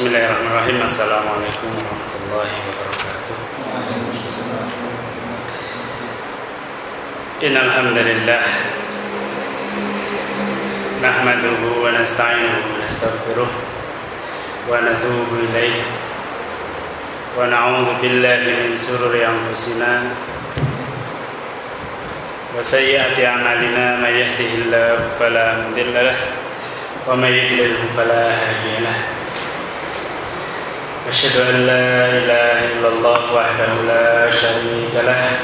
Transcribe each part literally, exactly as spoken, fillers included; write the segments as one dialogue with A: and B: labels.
A: Bismillahirrahmanirrahim. Assalamualaikum warahmatullahi wabarakatuh. Innal hamdalillah nahmaduhu wa nasta'inuhu wa nastaghfiruh wa natubu ilaihi wa na'udzu billahi min shururi anfusina wa sayyiati a'malina may yahdihillahu fala mudilla lahu wa may yudlil fala hadiya lahu. Asyhadu an la ilaha illallah wahdahu la syarika lah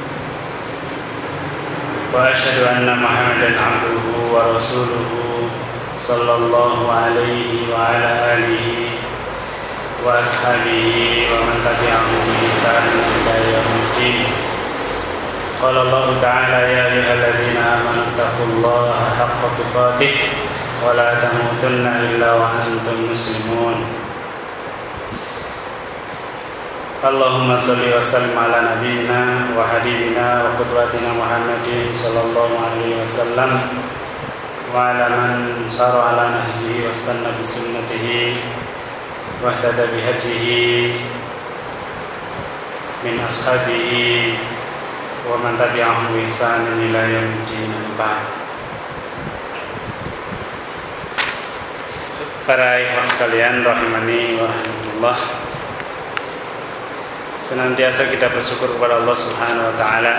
A: wa asyhadu anna Muhammadan abduhu wa rasuluhu sallallahu alaihi wa ala alihi wa ashabihi wa man tabi'ahum bi ihsan ila yaumil Qala Allah ta'ala ya ayyuhalladzina amanu taqullaha haqqa tuqatih wa la tamutunna illa wa antum muslimun. Allahumma salli wa sallim ala nabiyyina wa habibina wa qudwatina Muhammadin sallallahu alaihi wasallam wa ala man sara ala nahjihi wa istanna bi sunnatihi wa ihtada bi hadihi min ashabihi wa man tabi'ahum bi ihsanin ila yaumil ba'd. Para ikhwan sekalian rahimani wa rahimakumullah, senantiasa kita bersyukur kepada Allah Subhanahu wa taala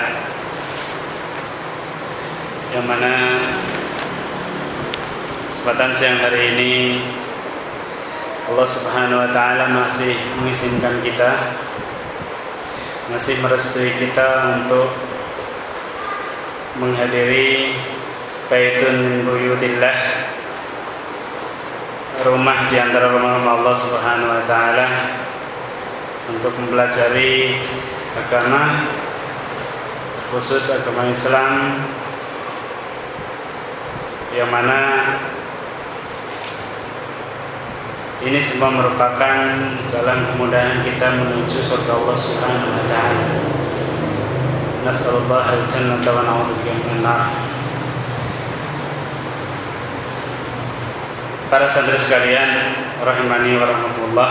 A: yang mana kesempatan siang hari ini Allah Subhanahu wa taala masih mengizinkan kita, masih merestui kita untuk menghadiri baitun min buyutillah, rumah di antara rumah-rumah Allah Subhanahu wa taala, untuk mempelajari agama, khusus agama Islam, yang mana ini semua merupakan jalan kemudahan kita menuju surga Allah Subhanahu wa taala. Nas'alullah al-jannata wa na'udzubika minan nar. Para santri sekalian rahimani wa rahmatullah,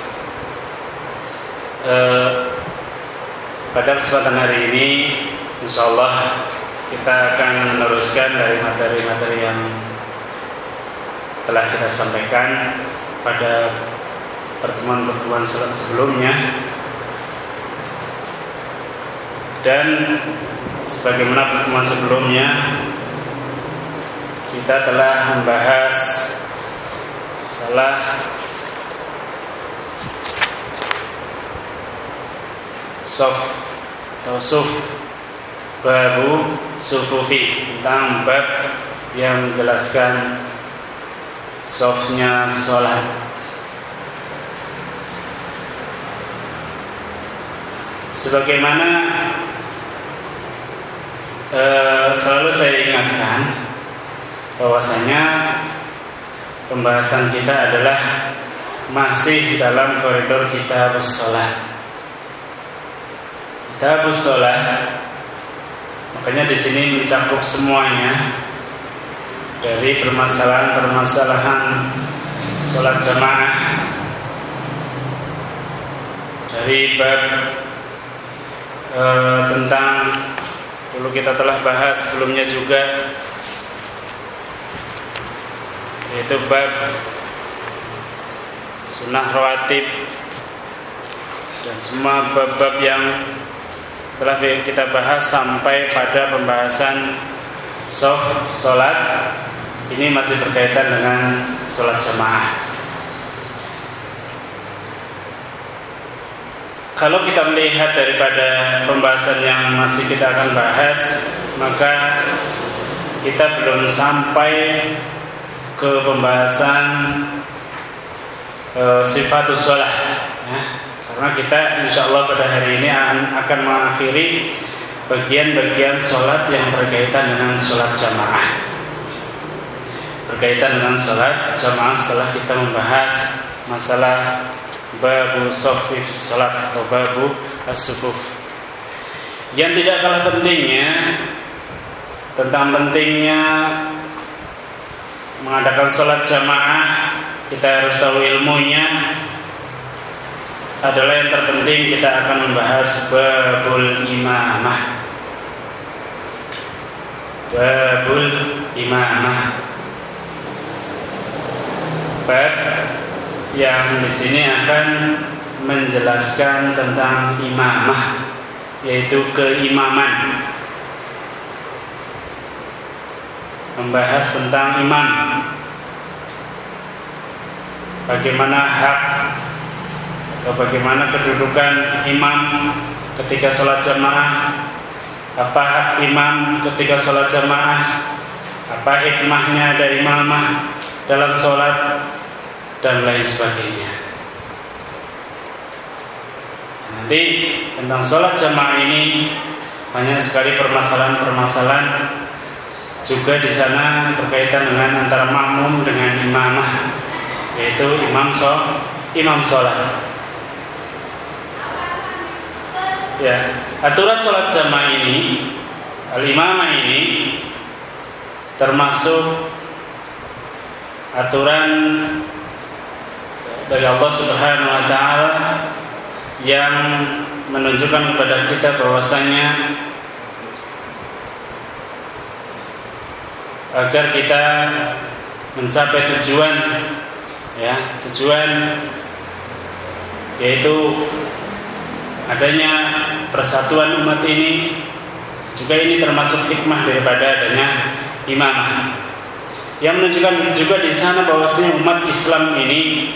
A: Eh, pada kesempatan hari ini insyaallah kita akan meneruskan dari materi-materi yang telah kita sampaikan pada pertemuan-pertemuan sebelumnya, dan sebagaimana pertemuan sebelumnya kita telah membahas masalah Sof atau suf, babu sufufi, tentang bab yang menjelaskan sofnya sholat. Sebagaimana eh, selalu saya ingatkan bahwasanya pembahasan kita adalah masih dalam koridor kitabus sholat. Kitabus sholat, makanya di sini mencakup semuanya, dari permasalahan-permasalahan sholat jamaah, dari bab e, tentang dulu kita telah bahas sebelumnya juga, yaitu bab sunnah rawatib, dan semua bab-bab yang telah kita bahas sampai pada pembahasan sof sholat. Ini masih berkaitan dengan sholat jamaah. Kalau kita melihat daripada pembahasan yang masih kita akan bahas, maka kita belum sampai ke pembahasan e, sifatus sholat, ya. Karena kita insyaallah pada hari ini akan mengakhiri bagian-bagian sholat yang berkaitan dengan sholat jamaah. Berkaitan dengan sholat jamaah setelah kita membahas masalah babu sofi fi sholat atau babu as-sufuf. Yang tidak kalah pentingnya tentang pentingnya mengadakan sholat jamaah kita harus tahu ilmunya adalah yang terpenting. Kita akan membahas babul imamah. Babul imamah, bab yang di sini akan menjelaskan tentang imamah, yaitu keimaman. Membahas tentang imam, bagaimana hak atau bagaimana kedudukan imam ketika sholat jamaah, apa hak imam ketika sholat jamaah, apa hikmahnya dari imamah dalam sholat, dan lain sebagainya. Nanti tentang sholat jamaah ini banyak sekali permasalahan-permasalahan juga di sana berkaitan dengan antara makmum dengan imamah, yaitu imam sholat, imam sholat. Ya, aturan sholat jamaah ini, al-imamah ini termasuk aturan dari Allah Subhanahu wa taala yang menunjukkan kepada kita bahwasanya agar kita mencapai tujuan, ya, tujuan yaitu adanya persatuan umat ini, juga ini termasuk hikmah daripada adanya imamah, yang menunjukkan juga di sana bahwasanya umat Islam ini,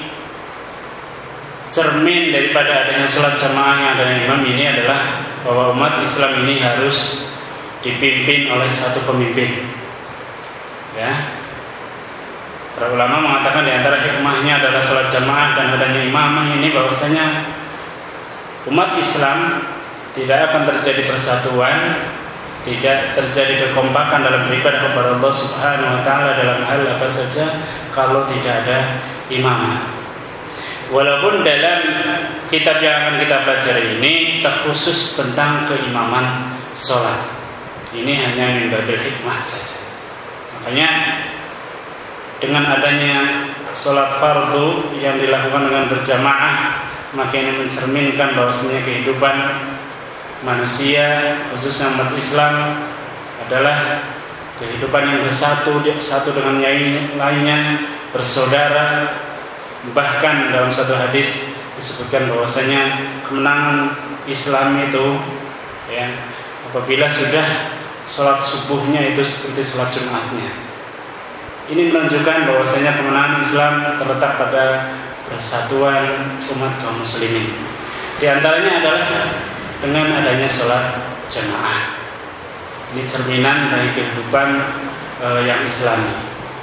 A: cermin daripada adanya sholat jamaah yang adanya imam ini adalah bahwa umat Islam ini harus dipimpin oleh satu pemimpin. Ya, para ulama mengatakan di antara hikmahnya adalah sholat jamaah dan adanya imamah ini bahwasanya umat Islam tidak akan terjadi persatuan, tidak terjadi kekompakan dalam beribadah kepada Allah Subhanahu wa taala dalam hal apa saja kalau tidak ada imamah. Walaupun dalam kitab yang akan kita pelajari ini terkhusus tentang keimaman sholat, ini hanya min babil hikmah saja. Makanya dengan adanya sholat fardu yang dilakukan dengan berjamaah, maka ini mencerminkan bahwasanya kehidupan manusia khususnya umat Islam adalah kehidupan yang bersatu, satu dengan yang lainnya, bersaudara. Bahkan dalam satu hadis disebutkan bahwasanya kemenangan Islam itu, ya, apabila sudah sholat subuhnya itu seperti sholat Jumatnya. Ini menunjukkan bahwasanya kemenangan Islam terletak pada persatuan umat kaum muslimin. Di antaranya adalah dengan adanya sholat jamaah. Ini cerminan dari kehidupan e, yang Islami.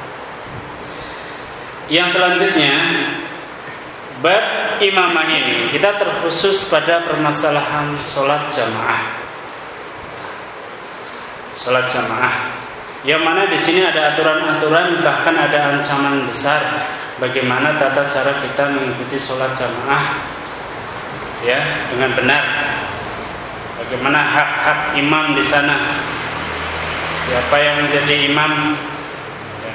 A: Yang selanjutnya, bab imamah ini kita terkhusus pada permasalahan sholat jamaah. Sholat jamaah, yang mana di sini ada aturan-aturan, bahkan ada ancaman besar bagaimana tata cara kita mengikuti sholat jamaah, ya, dengan benar. Bagaimana hak-hak imam di sana, siapa yang menjadi imam, ya.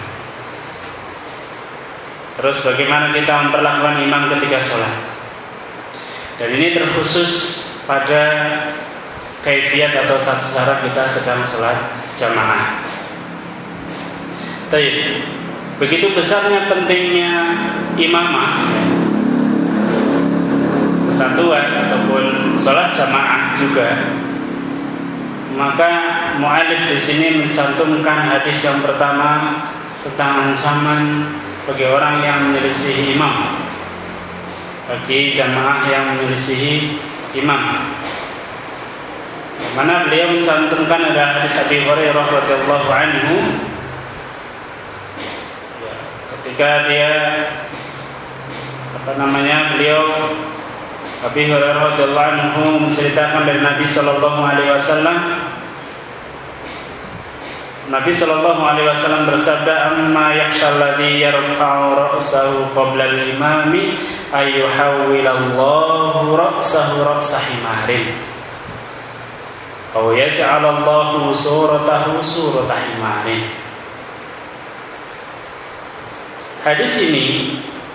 A: Terus bagaimana kita memperlakukan imam ketika sholat. Dan ini terkhusus pada kaifiat atau tata cara kita sedang sholat jamaah. Baik, begitu besarnya pentingnya imamah, persatuan ataupun sholat jamaah juga, maka mu'alif di sini mencantumkan hadis yang pertama tentang ancaman bagi orang yang menyelisihi imam, bagi jamaah yang menyelisihi imam. Mana beliau mencantumkan ada hadis Abi Hurairah radhiyallahu anhu, ketika dia apa namanya beliau Abi Hurairah radhiyallahu anhu menceritakan dari Nabi sallallahu alaihi wasallam. Nabi sallallahu alaihi wasallam bersabda, "Amma yakhshal ladzi yarfa'u ra'sahu qabla al-imami ayyuhawwilallahu ra'sahu ra'sa himarin aw yaj'alallahu suratahu surata himarin." Hadis ini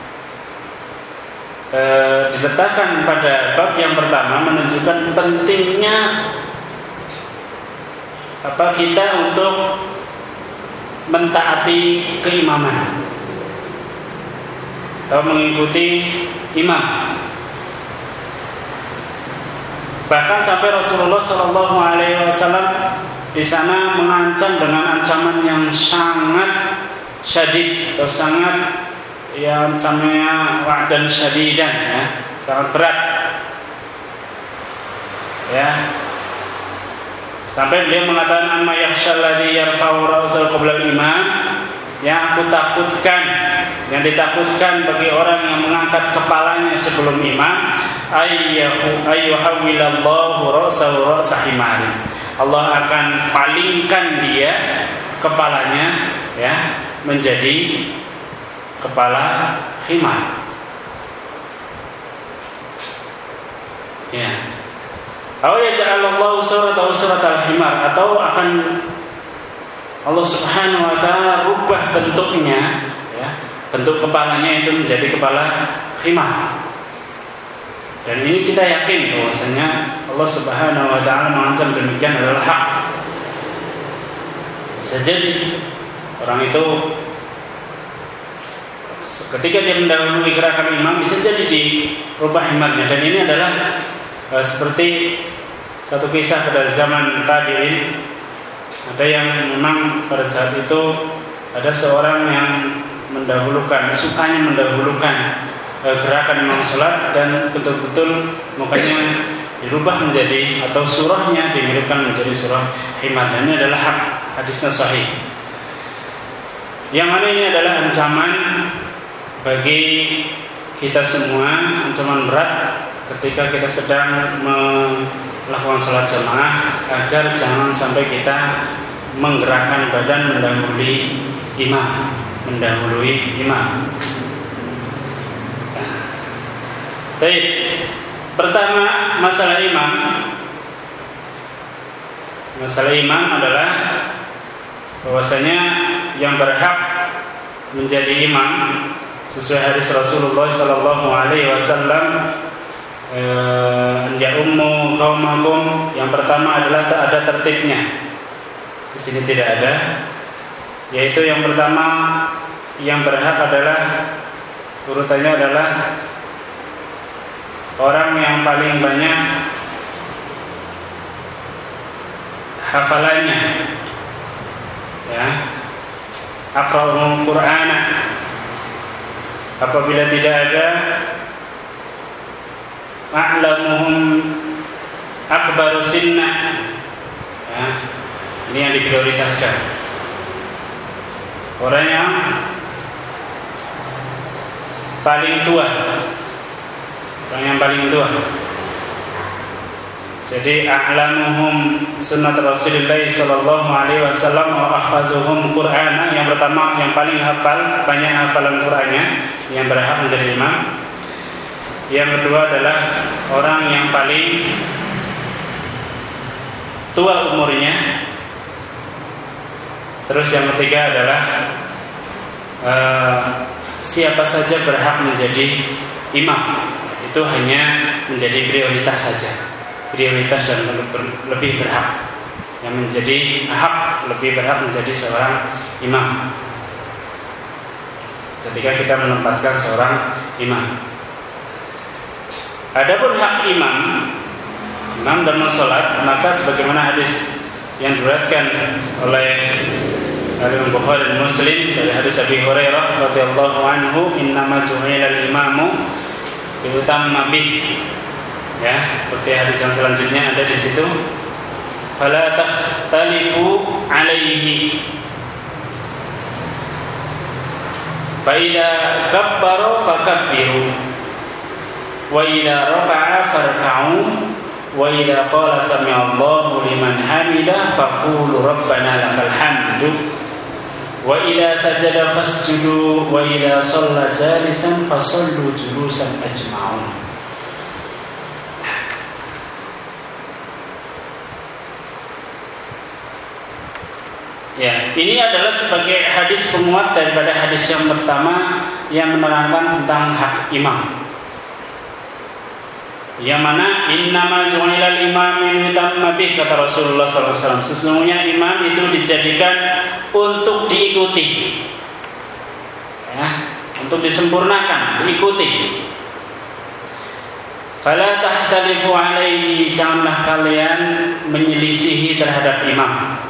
A: e, diletakkan pada bab yang pertama menunjukkan pentingnya apa kita untuk mentaati keimaman atau mengikuti imam. Bahkan sampai Rasulullah Shallallahu Alaihi Wasallam di sana mengancam dengan ancaman yang sangat syadid atau sangat ya ancamannya wa'dan syadidan, ya, sangat berat, ya. Sampai beliau mengatakan amma yakhshal ladzi yarfa'u ra'sahu qabla al-imam, yang aku takutkan, yang ditakutkan bagi orang yang mengangkat kepalanya sebelum imam, ayyahu ayyuhawwilallahu ra'sahu ra'sa himarin. Allah akan palingkan dia kepalanya, ya, menjadi kepala himar. Ya. Atau yaj'alallahu suratahu suratal himar, atau akan Allah Subhanahu wa taala rubah bentuknya, ya, bentuk kepalanya itu menjadi kepala himar. Dan ini kita yakin bahwasanya Allah Subhanahu wa taala mengancam demikian adalah hak. Bisa jadi orang itu ketika dia mendahului gerakan imam bisa jadi dirubah himarnya. Dan ini adalah uh, seperti satu kisah pada zaman tabi'in. Ada yang memang pada saat itu ada seorang yang mendahulukan, sukanya mendahulukan gerakan imam sholat, dan betul-betul mukanya dirubah menjadi, atau surahnya dimiripkan menjadi surah himar. Dan ini adalah hak, hadisnya sahih. Yang mana ini adalah ancaman bagi kita semua, ancaman berat ketika kita sedang melakukan sholat jamaah, agar jangan sampai kita menggerakkan badan mendahului imam, mendahului imam. Baik, pertama masalah imam. Masalah imam adalah bahwasanya yang berhak menjadi imam sesuai hadis Rasulullah Sallallahu Alaihi Wasallam, ya ummu qaumakum, yang pertama adalah ada tertibnya. Di sini tidak ada, yaitu yang pertama yang berhak adalah, urutannya adalah orang yang paling banyak hafalannya, ya, aqra'ul Qur'ana. Apabila tidak ada, a'lamuhum akbaru sinnah, ya, ini yang diprioritaskan. Orang yang paling tua, orang yang paling tua. Jadi a'lamuhum sunnat Rasulullah sallallahu alaihi wasallam wa ahfazuhum Qur'ana, yang pertama yang paling hafal, banyak hafalan Qur'annya, yang berhak menjadi imam. Yang kedua adalah orang yang paling tua umurnya. Terus yang ketiga adalah uh, siapa saja berhak menjadi imam. Itu hanya menjadi prioritas saja, prioritas dan lebih berhak. Yang menjadi hak, lebih berhak menjadi seorang imam ketika kita menempatkan seorang imam. Adapun hak imam, imam dalam sholat, maka sebagaimana hadis yang diriwayatkan oleh Imam Bukhari dan Muslim dari hadis Abi Hurairah radhiyallahu anhu, innama ju'ilal imamu diutamma bih, ya, seperti hadis yang selanjutnya ada di situ, fala takhtalifu alaihi, fa idza kabbaru fakabbiru, wa idza raka'a farka'u, wa idza qala sami'allahu liman hamidah faqulu rabbana lakal hamdu, wa idza sajada fasjudu, wa idza shalla jalisan fasallu julusan ajma'un. Ya, ini adalah sebagai hadis penguat daripada hadis yang pertama yang menerangkan tentang hak imam. Yang mana innama ju'ilal imam liyutamma bih, kata Rasulullah sallallahu alaihi wasallam, sesungguhnya imam itu dijadikan untuk diikuti, ya, untuk disempurnakan, diikuti. Fala tahtalifu alaihi, janganlah kalian menyelisihi terhadap imam.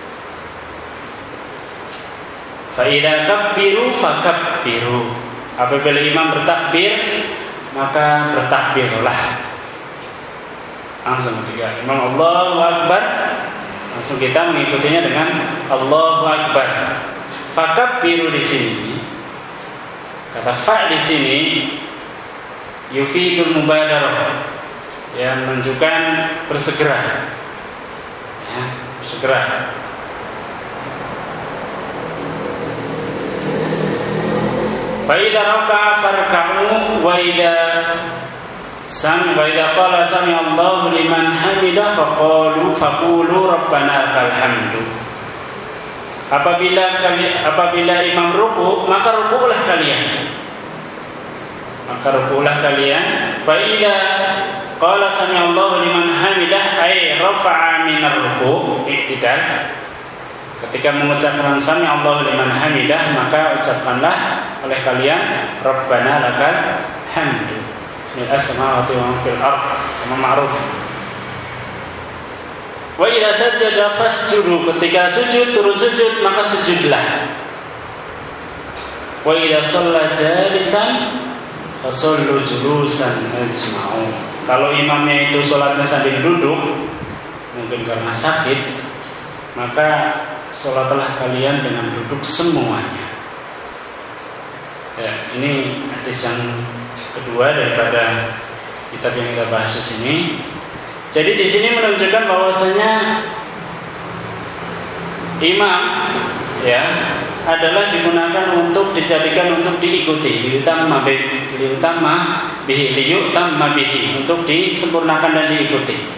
A: Fa idza kabbiru fakabbiru, apabila imam bertakbir maka bertakbirlah. Langsung ketika imam Allahu Akbar, langsung kita mengikutinya dengan Allahu Akbar. Fakabbiru di sini, kata fa di sini yufidul mubadarah, yang menunjukkan bersegera, ya, bersegera. Wa idza raka'a farka'u wa idza sami wa idza qala sami Allahu liman hamidah faqulu faqulu rabbana lakal hamdu. Apabila apabila imam ruku, maka rukulah kalian. Maka rukulah kalian. Fa idza qala sami Allahu liman hamidah ay rafa'a minar ruku', iktidal. Ketika mengucapkan sami Allahu liman hamidah, maka ucapkanlah oleh kalian Rabbana lakal hamdu mil as-samawati wa fil ardh, kama ma'ruf. Wa idza sajada fasjudu, ketika sujud turun sujud maka sujudlah. Wa idza shalla jalisan fasallu julusan ajma'u. Kalau imamnya itu salatnya sambil duduk, mungkin karena sakit, maka salatlah kalian dengan duduk semuanya. Ya, ini hadis yang kedua daripada kitab yang kita bahas di sini. Jadi di sini menunjukkan bahwasanya imam, ya, adalah digunakan untuk dijadikan untuk diikuti, liutamma bihi, liutamma bihi, liutamma bihi, untuk disempurnakan dan diikuti.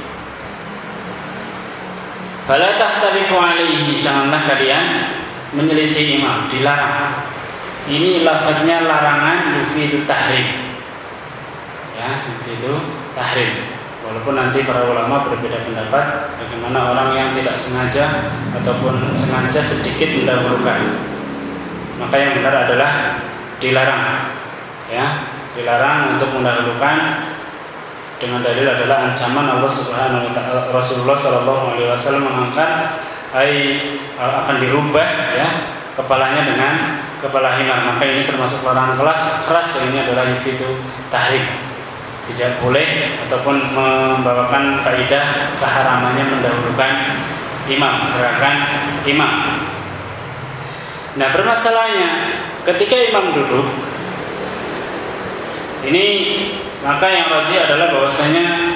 A: Fala tahtalifu alaihi, janganlah kalian menyelisih imam, dilarang. Ini lafaznya larangan yufidu tahrim, ya, yufidu tahrim. Walaupun nanti para ulama berbeda pendapat bagaimana orang yang tidak sengaja ataupun sengaja sedikit mendahulukan. Maka yang benar adalah dilarang, ya, dilarang untuk mendahulukan. Dengan dalil adalah ancaman Allah Subhanahu wa taala, Rasulullah sallallahu alaihi wasallam mengangkat ai akan dirubah, ya, kepalanya dengan kepala himar. Maka ini termasuk larangan keras keras yang ini adalah yufidu tahrim. Tidak boleh ataupun membawakan kaidah keharamannya mendahulukan imam, gerakan imam. Nah, permasalahannya ketika imam duduk ini, maka yang rajih adalah bahwasanya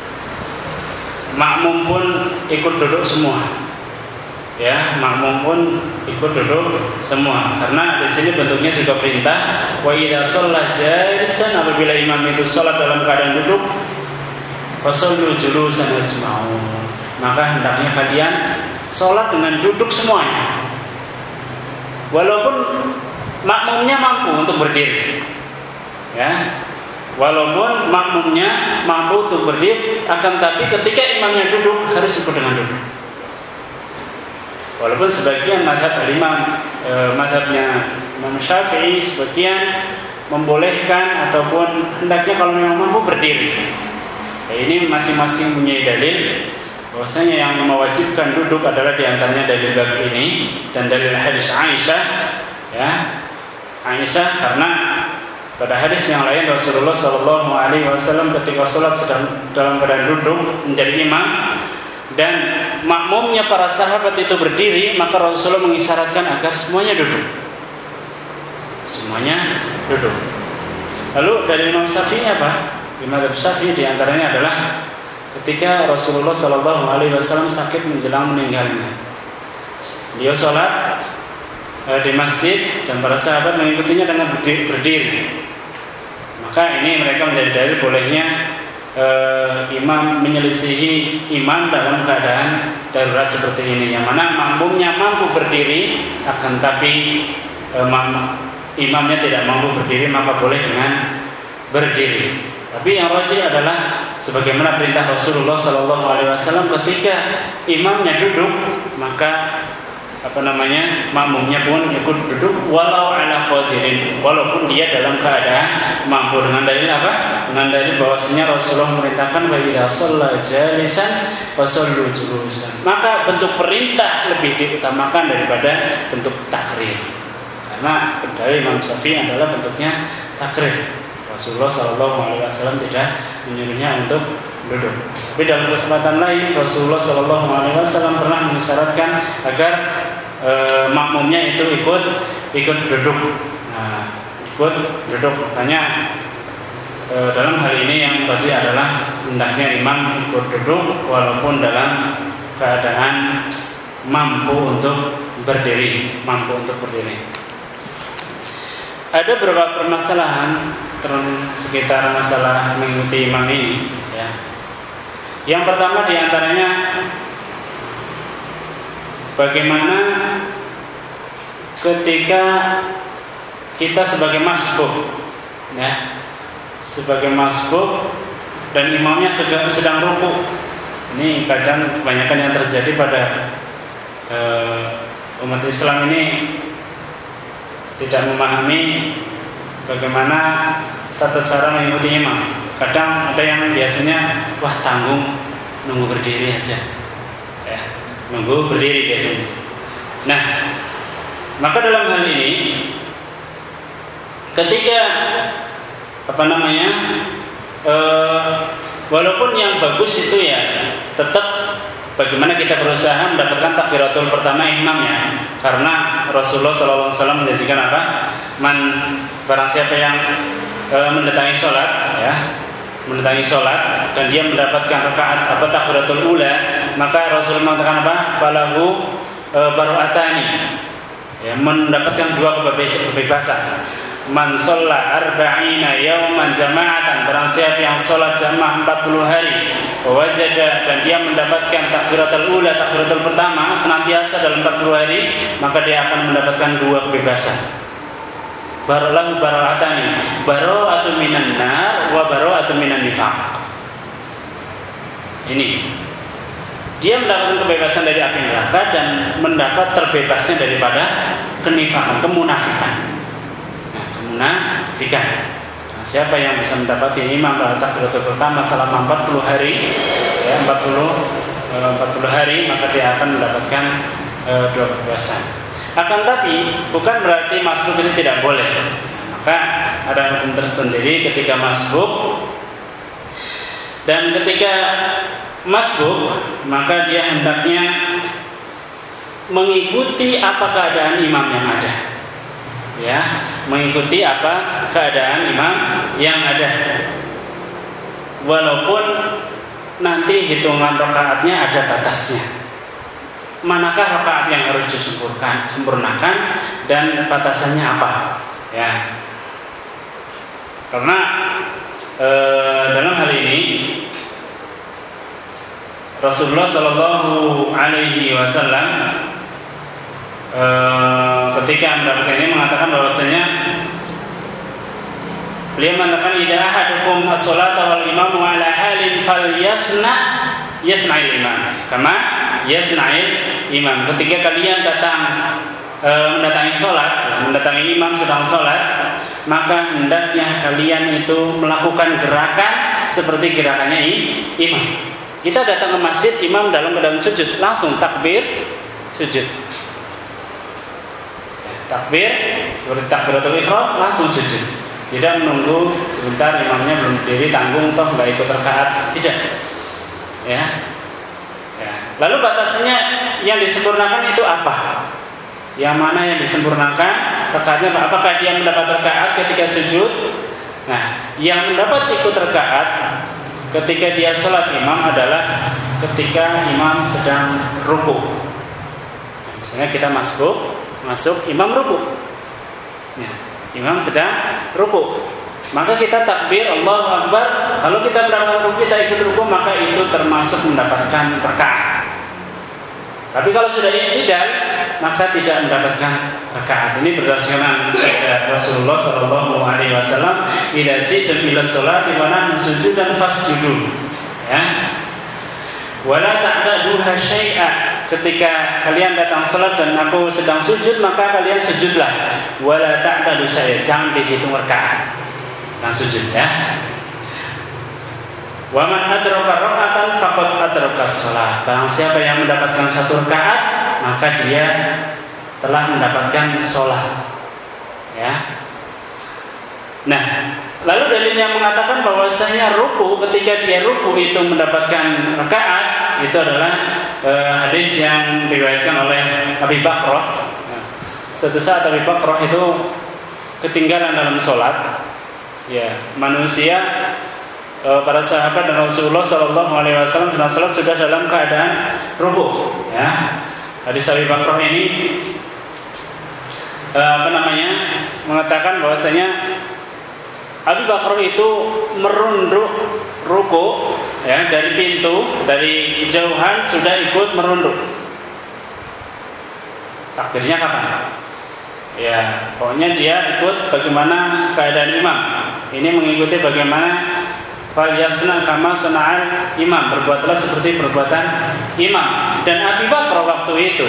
A: makmum pun ikut duduk semua, ya, makmum pun ikut duduk semua, karena di sini bentuknya juga perintah. Wa idza shalla jalisan, apabila imam itu salat dalam keadaan duduk, fasallu julusan ajma'u, maka hendaknya kalian salat dengan duduk semuanya. Walaupun makmumnya mampu untuk berdiri, ya, walaupun makmumnya mampu untuk berdiri, akan tapi ketika imamnya duduk harus ikut dengan duduk. Walaupun sebagian mazhab imam e, mazhabnya Imam Syafi'i sebagian membolehkan ataupun hendaknya kalau memang mampu berdiri. Nah, ini masing-masing punya dalil. Bahwasanya yang mewajibkan duduk adalah diantaranya dalil bab ini dan dalil hadis Aisyah, ya, Aisyah, karena pada hadis yang lain Rasulullah Shallallahu Alaihi Wasallam ketika sholat sedang dalam keadaan duduk menjadi imam dan makmumnya para sahabat itu berdiri, maka Rasulullah mengisyaratkan agar semuanya duduk, semuanya duduk. Lalu dari Imam Syafi'i apa? Imam Syafi'i diantaranya adalah ketika Rasulullah Shallallahu Alaihi Wasallam sakit menjelang meninggalnya, beliau sholat di masjid dan para sahabat mengikutinya dengan berdiri. Maka ini mereka menjadi dalil bolehnya e, imam menyelisihi imam dalam keadaan darurat seperti ini, yang mana makmumnya mampu berdiri akan tapi e, mam, imamnya tidak mampu berdiri, maka boleh dengan berdiri. Tapi yang rajih adalah sebagaimana perintah Rasulullah Sallallahu Alaihi Wasallam, ketika imamnya duduk maka apa namanya makmumnya pun ikut duduk walau ala qadirin, walaupun dia dalam keadaan mampu. Dengan dalil apa? Dengan dalil bahwasanya Rasulullah memerintahkan wa idza shalla jalisan fasallu julusan. Maka bentuk perintah lebih diutamakan daripada bentuk takrir. Karena dari Imam Syafi'i adalah bentuknya takrir. Rasulullah Shallallahu Alaihi Wasallam tidak menyuruhnya untuk duduk. Tapi dalam kesempatan lain Rasulullah Shallallahu Alaihi Wasallam pernah mensyaratkan agar e, makmumnya itu ikut ikut duduk. Nah, ikut duduk. Hanya e, dalam hal ini yang pasti adalah hendaknya imam ikut duduk walaupun dalam keadaan mampu untuk berdiri, mampu untuk berdiri. Ada beberapa permasalahan sekitar masalah mengikuti imam ini, ya. Yang pertama diantaranya bagaimana ketika kita sebagai masbuk, ya, sebagai masbuk dan imamnya sedang, sedang ruku. Ini kadang kebanyakan yang terjadi pada uh, umat Islam ini tidak memahami bagaimana tata cara mengikuti imam. Kadang ada yang biasanya wah tanggung nunggu berdiri aja, ya, nunggu berdiri biasanya. Nah, maka dalam hal ini ketika apa namanya e, walaupun yang bagus itu ya tetap bagaimana kita berusaha mendapatkan takbiratul pertama imamnya, karena Rasulullah shallallahu alaihi wasallam menjanjikan apa? Man barang siapa yang e, mendatangi sholat, ya, mendatangi sholat dan dia mendapatkan rakaat apa takbiratul ula, maka Rasulullah mengatakan apa? Falahu e, baru'atani, ya, mendapatkan dua kebebasan. Man sholla arba'ina yawman jama'atan, barang siapa yang sholat jamaah empat puluh hari, wajada, dan dia mendapatkan takbiratul ula, takbiratul pertama senantiasa dalam empat puluh hari, maka dia akan mendapatkan dua kebebasan. Barolahu baro'atani, baro'atu minan nar wa baro'atu minan nifaq. Ini dia mendapatkan kebebasan dari api neraka dan mendapat terbebasnya daripada kenifakan, kemunafikan. Munafikan. Nah, siapa yang bisa mendapati imam pada takbiratul pertama selama empat puluh hari, ya, empat puluh hari, maka dia akan mendapatkan e, dua kebebasan. Akan tapi bukan berarti masbuk ini tidak boleh. Maka ada hukum tersendiri ketika masbuk. Dan ketika masbuk, maka dia hendaknya mengikuti apa keadaan imam yang ada, ya, mengikuti apa keadaan imam yang ada, walaupun nanti hitungan rakaatnya ada batasnya. Manakah rakaat yang harus disempurnakan, sempurnakan dan batasannya apa? Ya, karena e, dalam hal ini Rasulullah Shallallahu Alaihi Wasallam e, ketika mendapatkan ini mengatakan bahwasanya beliau mengatakan idza ahadukum as-salata wal imamu ala halin falyasna yasna'il imam kama yasna'il imam. Ketika kalian datang e, mendatangi salat, mendatangi imam sedang salat, maka hendaknya kalian itu melakukan gerakan seperti gerakannya imam. Kita datang ke masjid, imam dalam keadaan sujud, langsung takbir sujud. Takbir seperti takbiratul ihram, langsung sujud. Tidak menunggu sebentar imamnya belum berdiri, tanggung toh nggak ikut rakaat, tidak. Ya. Ya. Lalu batasnya yang disempurnakan itu apa? Yang mana yang disempurnakan? Rakaatnya apakah dia mendapat rakaat ketika sujud? Nah, yang mendapat ikut rakaat ketika dia sholat imam adalah ketika imam sedang ruku. Misalnya kita masuk, masuk imam ruku. Ya, imam sedang ruku. Maka kita takbir Allahu Akbar. Kalau kita mendapatkan ruku, kita ikut ruku, maka itu termasuk mendapatkan rakaat. Tapi kalau sudah i'tidal, maka tidak mendapatkan rakaat. Ini berdasarkan sabda Rasulullah sallallahu alaihi wasallam, "Idza ji'tum ila sholati wa nahnu sujudan fasjudu." Ya. Wala ta'daduha syai'a, ketika kalian datang salat dan aku sedang sujud maka kalian sujudlah. Wala ta'dadu syai'a, jangan dihitung rakaat. Nah sujud ya. Wa man adraka raka'atan faqad adraka shalah. Barang siapa yang mendapatkan satu rakaat maka dia telah mendapatkan salat. Ya. Nah, lalu dalil yang mengatakan bahwasanya ruku, ketika dia ruku itu mendapatkan rakaat, itu adalah uh, hadis yang diriwayatkan oleh Abi Bakrah. Suatu saat Abi Bakrah itu ketinggalan dalam sholat. Ya, manusia, uh, para sahabat dan Rasulullah Sallallahu Alaihi Wasallam dalam sholat sudah dalam keadaan ruku. Ya, hadis Abi Bakrah ini uh, apa namanya mengatakan bahwasanya Abu Bakar itu merunduk ruku ya, dari pintu, dari jauhan sudah ikut merunduk. Takbirnya kapan? Ya, pokoknya dia ikut bagaimana keadaan imam. Ini mengikuti bagaimana falyasna kama sana'al imam, berbuatlah seperti perbuatan imam. Dan Abu Bakar waktu itu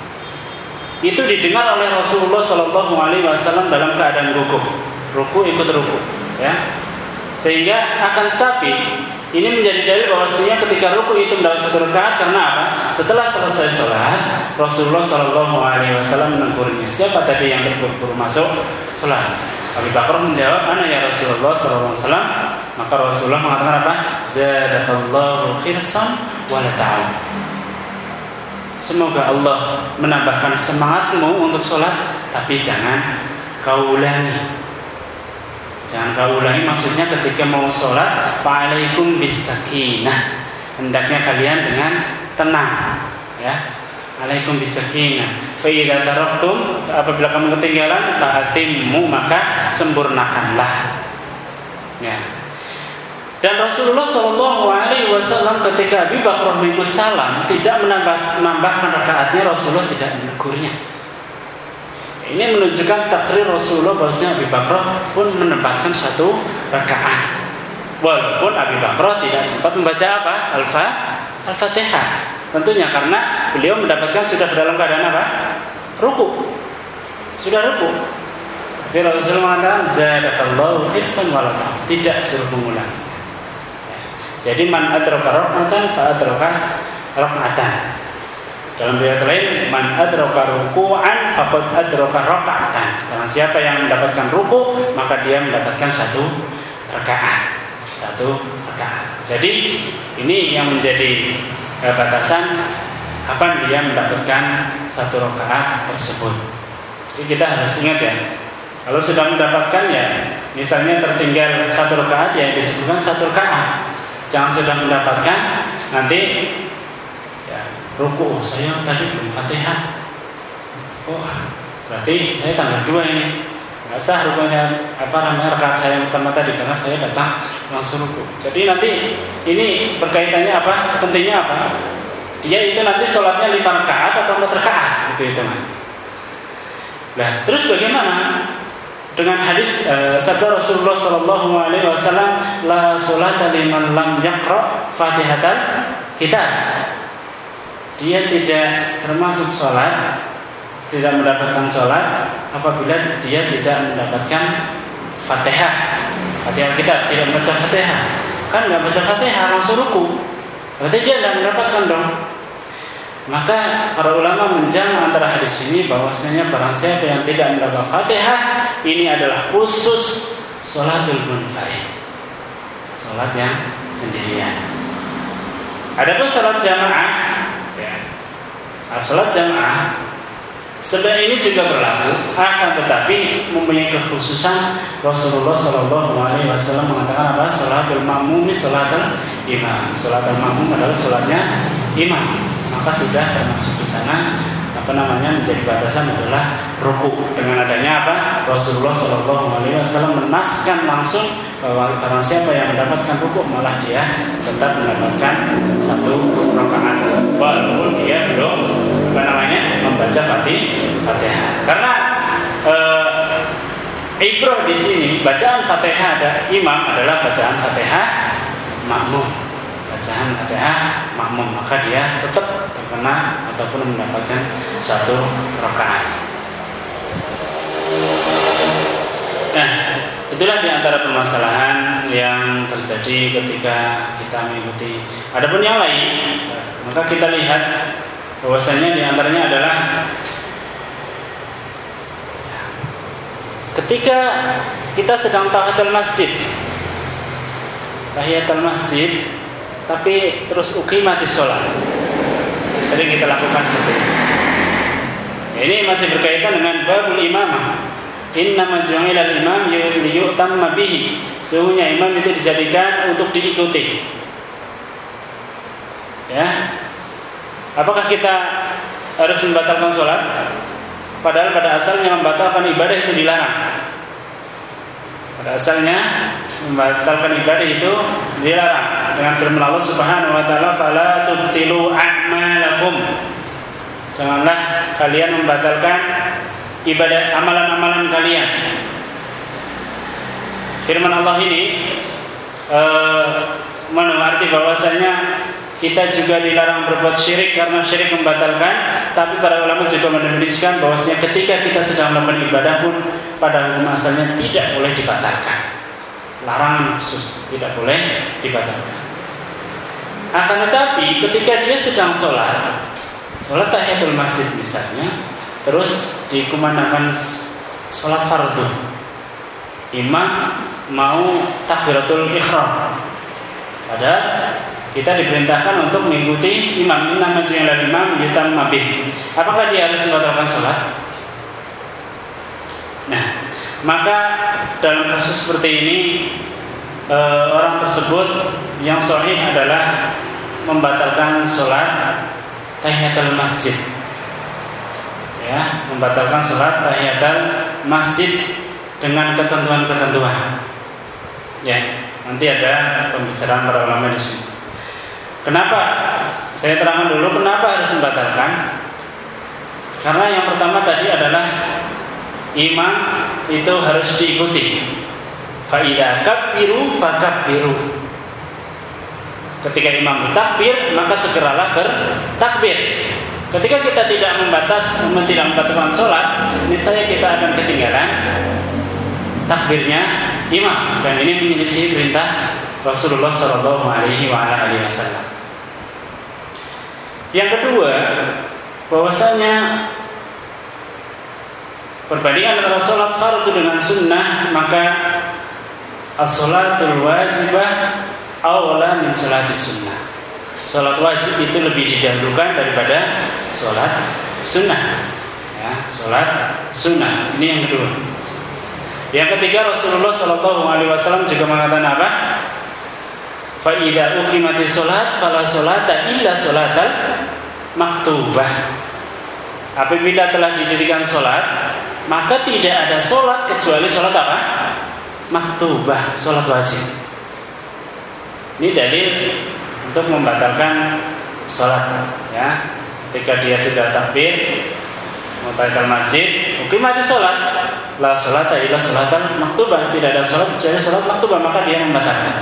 A: itu didengar oleh Rasulullah Shallallahu Alaihi Wasallam dalam keadaan ruku. Ruku ikut ruku, ya. Sehingga akan tapi ini menjadi dalil bahwasanya ketika ruku itu mendapat satu rakaat, karena apa? Setelah selesai sholat, Rasulullah Shallallahu Alaihi Wasallam menegurnya. Siapa tadi yang terburu-buru masuk sholat? Abu Bakar menjawab, "Ana ya Rasulullah Shallallahu Alaihi Wasallam." Maka Rasulullah mengatakan apa? Zadakallahu khirsan wa la ta'al. Semoga Allah menambahkan semangatmu untuk sholat, tapi jangan kau ulangi. Jangan kau ulangi, maksudnya ketika mau sholat, fa'alaikum bisakinah, hendaknya kalian dengan tenang, ya. Alaikum bisakinah. Fa idza taraktum, apabila kamu ketinggalan, fa'atimmu, maka sempurnakanlah. Ya. Dan Rasulullah Shallallahu Alaihi Wasallam ketika Abu Bakar mengikut salam tidak menambah menambahkan rakaatnya, Rasulullah tidak menegurnya. Ini menunjukkan takrir Rasulullah bahwasanya Abu Bakar pun menempatkan satu rakaat. Walaupun Abu Bakar tidak sempat membaca apa? Alfa, Al-Fatihah. Tentunya karena beliau mendapatkan sudah dalam keadaan apa? Ruku. Sudah ruku. Tapi Rasulullah mengatakan zadakallahu khirsan wa la ta'al. Tidak suruh mengulang. Jadi man adraka rak'atan fa adraka rak'atan. Dalam riwayat lain, man adraka ruku'an faqad adraka raka'atan. Karena siapa yang mendapatkan ruku, maka dia mendapatkan satu rakaat. Satu rakaat. Jadi ini yang menjadi eh, batasan kapan dia mendapatkan satu rakaat tersebut. Jadi kita harus ingat ya. Kalau sudah mendapatkan ya, misalnya tertinggal satu rakaat ya disebutkan satu rakaat. Jangan sudah mendapatkan nanti ruku, saya tadi belum Fatihah. Oh, berarti saya tanggal dua ini. Enggak sah rukunya, apa namanya, rakaat saya yang pertama tadi karena saya datang langsung ruku. Jadi nanti ini berkaitannya apa? Pentingnya apa? Dia itu nanti sholatnya lima rakaat atau empat rakaat, gitu itu. Nah, terus bagaimana dengan hadis uh, sabda Rasulullah Shallallahu Alaihi Wasallam, la sholata liman lam yaqra Fatihatal Kitab. Dia tidak termasuk sholat, tidak mendapatkan sholat apabila dia tidak mendapatkan Fatihah, Fatihah kita tidak membaca Fatihah. Kan nggak baca Fatihah langsung ruku, berarti dia tidak mendapatkan dong. Maka para ulama menjama antara hadis ini bahwasanya barang siapa yang tidak mendapat Fatihah, ini adalah khusus sholatul munfarid, sholat yang sendirian. Adapun sholat jamaah, Nah, sholat jamaah sebenarnya ini juga berlaku, akan tetapi mempunyai kekhususan. Rasulullah Shallallahu Alaihi Wasallam mengatakan apa? Sholatul ma'mumi sholatul imam. Sholatul ma'mum adalah sholatnya imam. Maka sudah termasuk di sana apa namanya menjadi batasan adalah ruku. Dengan adanya apa? Rasulullah Shallallahu Alaihi Wasallam menaskan langsung bahwa barang siapa yang mendapatkan rukuk malah dia tetap mendapatkan satu rakaat walaupun dia belum apa namanya membaca Fatihah. Karena eh, ibrah di sini bacaan Fatihah ada imam adalah bacaan Fatihah makmum. Bacaan Fatihah makmum, maka dia tetap terkena ataupun mendapatkan satu rakaat. Nah, itulah di antara permasalahan yang terjadi ketika kita mengikuti. Adapun yang lain, maka kita lihat bahwasanya di antaranya adalah ketika kita sedang tahiyatul masjid, tahiyatul masjid, tapi terus uqimatis shalah, sering kita lakukan seperti ini. Ini masih berkaitan dengan babul imamah. Innama ju'ila al-imam liyu'tamma bihi. Sesungguhnya imam itu dijadikan untuk diikuti. Ya. Apakah kita harus membatalkan sholat? Padahal pada asalnya membatalkan ibadah itu dilarang. Pada asalnya membatalkan ibadah itu dilarang. Dengan firman Allah Subhanahu wa taala, "Fala tubtilu a'malakum." Janganlah kalian membatalkan ibadah amalan-amalan kalian. Firman Allah ini e, mengerti bahwasanya kita juga dilarang berbuat syirik karena syirik membatalkan. Tapi para ulama juga menuliskan bahwasanya ketika kita sedang melakukan ibadah pun pada hukum asalnya tidak boleh dibatalkan. Larangan khusus, tidak boleh dibatalkan. Akan tetapi ketika dia sedang sholat, sholat tahiyatul masjid misalnya, terus dikumandangkan sholat fardu, imam mau takbiratul ihram, padahal kita diperintahkan untuk mengikuti imam. Ini nama ju'ilal imam yutamma bihi. Apakah dia harus membatalkan sholat? Nah, maka dalam kasus seperti ini e, orang tersebut yang sahih adalah membatalkan sholat tahiyatul masjid. Ya, membatalkan sholat tahiyatul masjid dengan ketentuan-ketentuan. Ya, nanti ada pembicaraan para ulama di sini. Kenapa? Saya terangkan dulu kenapa harus membatalkan. Karena yang pertama tadi adalah imam itu harus diikuti. Fa idza kabbiru fakabbiru. Ketika imam bertakbir, maka segeralah bertakbir. Ketika kita tidak membatas, tidak membatalkan sholat, niscaya kita akan ketinggalan takbirnya imam, dan ini menyelisih perintah Rasulullah Shallallahu Alaihi Wasallam. Yang kedua, bahwasanya perbandingan antara sholat fardu dengan sunnah, maka as-sholatul wajibah awla min sholatis sunnah. Sholat wajib itu lebih didahulukan daripada sholat sunnah. Ya, sholat sunnah. Ini yang kedua. Yang ketiga, Rasulullah Shallallahu Alaihi Wasallam juga mengatakan apa? Fa idza uqimatis sholat fala sholata illa sholatal maktubah. Apabila telah didirikan sholat, maka tidak ada sholat kecuali sholat apa? Maktubah, sholat wajib. Ini dalil untuk membatalkan sholat. Ya, ketika dia sudah takbir, tahiyatul masjid, uqimatis sholat, la sholata illa sholatal maktubah, tidak ada sholat kecuali sholat maktubah, maka dia membatalkan.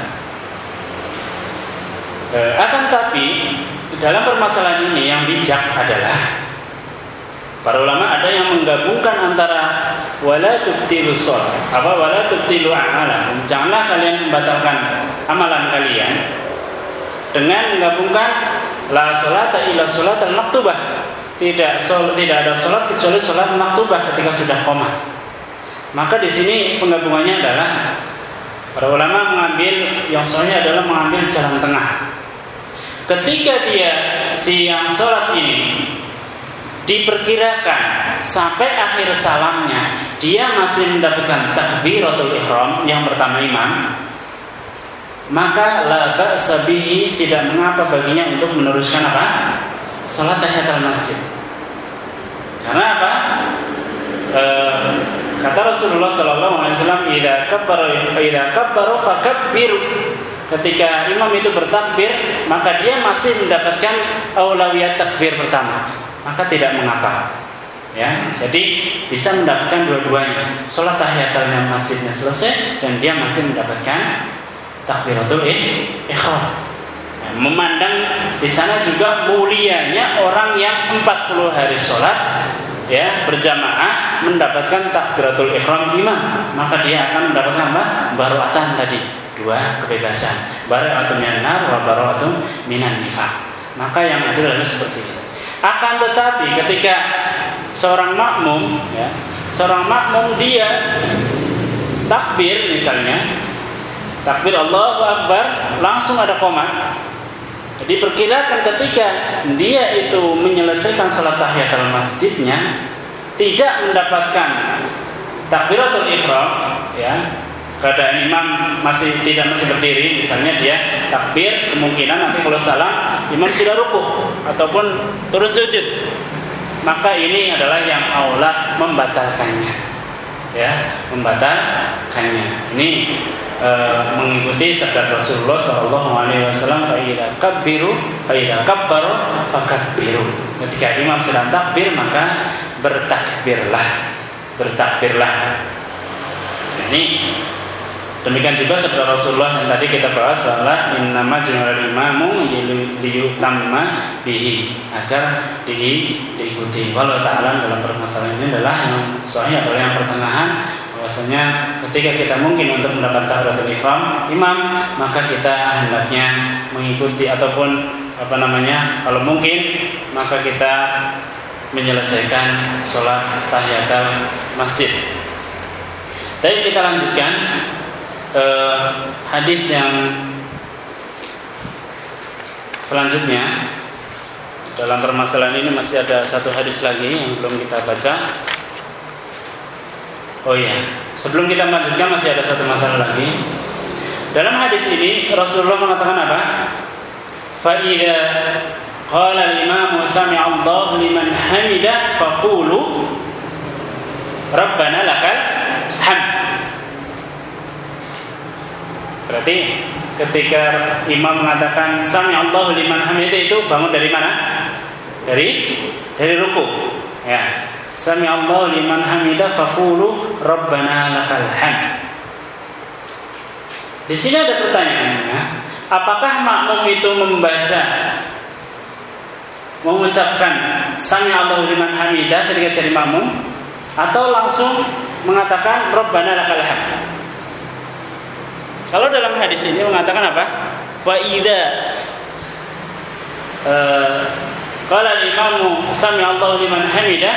A: E, akan tapi dalam permasalahan ini yang bijak adalah para ulama ada yang menggabungkan antara wala tubtilu sholat, apa wala tubtilu a'malakum, janganlah kalian membatalkan amalan kalian, dengan menggabungkan la sholata illa sholatal maktubah, tidak sol, tidak ada sholat kecuali sholat maktubah ketika sudah qomah. Maka di sini penggabungannya adalah para ulama mengambil yang soalnya adalah mengambil jalan tengah. Ketika dia si yang sholat ini diperkirakan sampai akhir salamnya dia masih mendapatkan takbiratul ihram yang pertama imam, maka la ba'sa bihi, tidak mengapa baginya untuk meneruskan apa? Salat tahiyatul masjid. Karena apa? E, Kata Rasulullah sallallahu alaihi wasallam, "Idza kabbara idza kabbara fakabbiru." Ketika imam itu bertakbir, maka dia masih mendapatkan aulawiyat takbir pertama, maka tidak mengapa. Ya, jadi bisa mendapatkan dua-duanya. Salat tahiyatul masjidnya selesai dan dia masih mendapatkan takbiratul ihram. Ya, memandang di sana juga mulianya orang yang empat puluh hari salat ya berjamaah mendapatkan takbiratul ihram imam, maka dia akan mendapatkan apa? Baro'atan tadi, dua kebebasan. Bara'atun minan nar wa bara'atun minan nifaq. Maka yang adil adalah seperti itu. Akan tetapi ketika seorang makmum ya, seorang makmum dia takbir misalnya, takbir Allahu Akbar, langsung ada qomat. Jadi perkirakan ketika dia itu menyelesaikan salat tahiyatul masjidnya tidak mendapatkan takbiratul ihram ya, keadaan imam masih tidak masih berdiri misalnya, dia takbir, kemungkinan nanti kalau salam imam sudah rukuk ataupun turun sujud, maka ini adalah yang aula membatalkannya ya, membatalkannya. Ini e, mengikuti sabda Rasulullah sallallahu alaihi wasallam, fa idza kabbiru fa idza kabbaru fakabbiru. Ketika imam sedang takbir maka bertakbirlah, bertakbirlah. Ini demikian juga sabda Rasulullah yang tadi kita bahas, bahwa innama ju'ilal imamu liyutamma bihi, agar di, diikuti. Wallahu ta'ala dalam permasalahan ini adalah yang sahih adalah yang pertengahan, bahwasanya ketika kita mungkin untuk mendapat takbiratul ihram imam, maka kita hendaknya mengikuti ataupun apa namanya, kalau mungkin maka kita menyelesaikan sholat tahiyatul masjid. Tapi kita lanjutkan Uh, hadis yang selanjutnya. Dalam permasalahan ini masih ada satu hadis lagi yang belum kita baca. Oh iya, sebelum kita melanjutkan masih ada satu masalah lagi. Dalam hadis ini Rasulullah mengatakan apa? Fa idza qala al-imam sami'a Allahu liman hamidah faqulu Rabbana lakal hamd. Berarti ketika imam mengatakan sami Allahu liman hamidah, itu bangun dari mana? Dari dari ruku. Ya. Sami Allahu liman hamidah faqulu Rabbana lakal hamd. Di sini ada pertanyaannya, apakah makmum itu membaca mengucapkan sami Allahu liman hamidah ketika jadi makmum, atau langsung mengatakan Rabbana lakal hamd? Kalau dalam hadis ini mengatakan apa? Fa idza qala al-imamu sami Allahu liman hamidah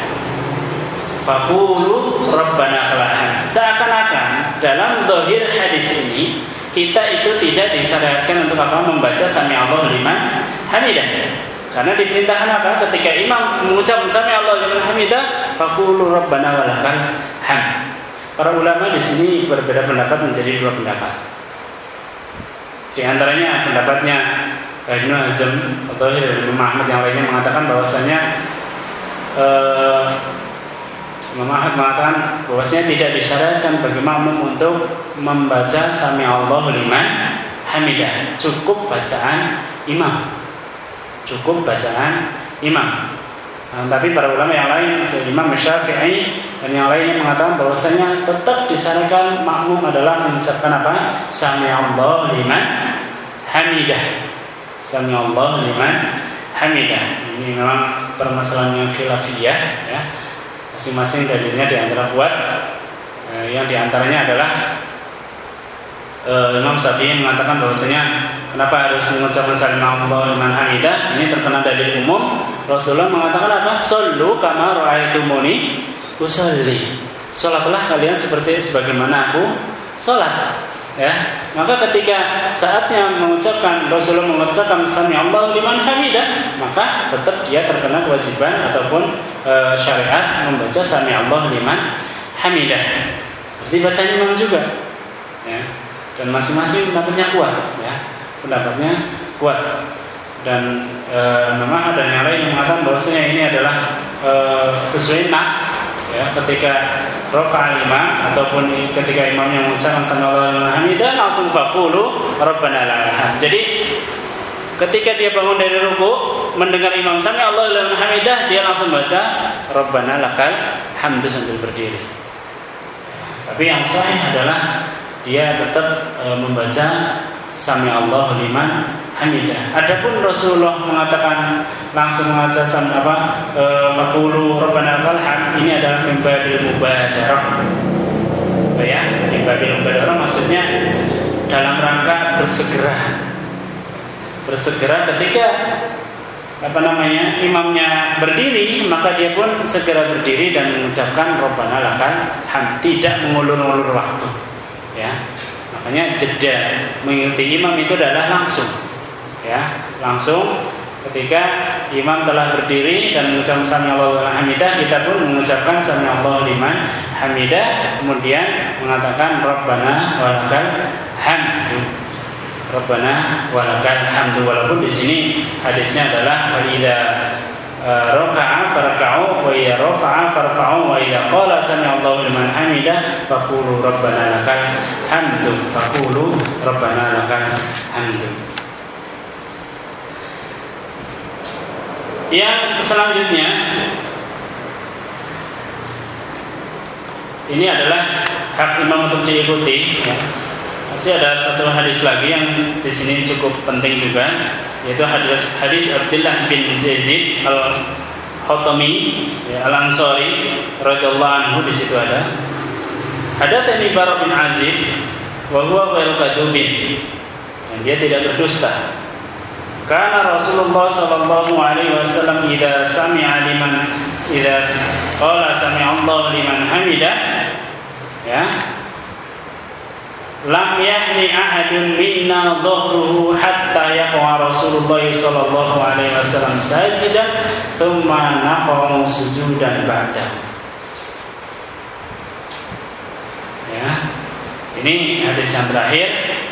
A: faqulu Rabbana lakal hamd. Seakan-akan dalam zahir hadis ini kita itu tidak disyariatkan untuk apa? Membaca sami Allahu liman hamidah. Karena diperintahkan apa? Ketika imam mengucap sami Allahu liman hamidah faqulu Rabbana lakal hamd. Para ulama di sini berbeda pendapat menjadi dua pendapat. Di antaranya pendapatnya Ibnu Hazm atau Ibnu Ahmad yang lainnya mengatakan bahwasanya eh, Imam Ahmad mengatakan bahwasanya tidak disyariatkan bagi makmum untuk membaca sami Allahu liman hamidah. Cukup bacaan imam. Cukup bacaan imam. Nah, tapi para ulama yang lain, Imam Syafi'i dan yang lainnya mengatakan bahwasanya tetap disarankan makmum adalah mengucapkan apa? Sami Allahu liman hamidah. Sami Allahu liman hamidah. Ini memang permasalahan yang khilafiyah ya. Masing-masing dalilnya di antara kuat. Eh, yang di antaranya adalah eh, Imam Syafi'i mengatakan bahwasanya kenapa harus mengucapkan sami Allahu liman hamidah? Ini terkena dalil umum. Rasulullah mengatakan apa? Shollu kama ra'aitumuni usolli. Salatlah kalian seperti sebagaimana aku salat. Ya. Maka ketika saatnya mengucapkan Rasulullah mengucapkan sami Allahu liman hamidah, maka tetap dia terkena kewajiban ataupun e, syariat membaca sami Allahu liman hamidah. Seperti bacaan imam juga. Ya. Dan masing-masing pendapatnya kuat, ya. Pendapatnya kuat. Dan e, memang ada yang lain yang mengatakan bahwasanya ini adalah e, sesuai nas, ya, ketika rafa'al imam ataupun ketika imamnya mengucapkan sami'allahu liman hamidah langsung faqulu rabbana lakal hamd. Jadi ketika dia bangun dari ruku mendengar imam sami'allahu liman hamidah, dia langsung baca rabbana lakal hamd sambil berdiri. Tapi yang sahih adalah dia tetap e, membaca sami'allahu liman hamidah. Adapun Rasulullah mengatakan langsung membaca sam apa faqulu rabbana lakal hamd, ini adalah min babil mubadarah. Ya, min babil mubadarah maksudnya dalam rangka bersegera. Bersegera ketika apa namanya imamnya berdiri, maka dia pun segera berdiri dan mengucapkan rabbana lakal hamd, tidak mengulur-ulur waktu. Ya. Makanya jeda mengikuti imam itu adalah langsung. Ya, langsung ketika imam telah berdiri dan mengucapkan sami'allahu liman hamidah, kita pun mengucapkan sami'allahu liman hamidah, kemudian mengatakan rabbana walakal hamdu. Rabbana walakal hamdu. Walaupun di sini hadisnya adalah wa idza raka'a farka'u wa idza rafa'a farfa'u wa idza qala sami'allahu liman hamidah faqulu rabbana lakal hamdu. Faqulu rabbana lakal hamdu. Yang selanjutnya ini adalah hak imam untuk diikuti. Ya. Masih ada satu hadis lagi yang di sini cukup penting juga, yaitu hadis hadis Abdullah bin Yazid al-Khatami ya, al-Ansari radhiyallahu anhu. Di situ ada hadatsani Bara bin Azib wa huwa ghairu kadzubin, dan dia tidak berdusta. Karena Rasulullah sallallahu alaihi wasallam idza sami'a liman idza qala sami'allahu liman hamidah, ya, lam yahni ahadun minna dhahruhu hatta yaqa Rasulullah sallallahu alaihi wasallam sajidan thumma naqamu sujudan ba'da. Ya. Ini hadis yang terakhir,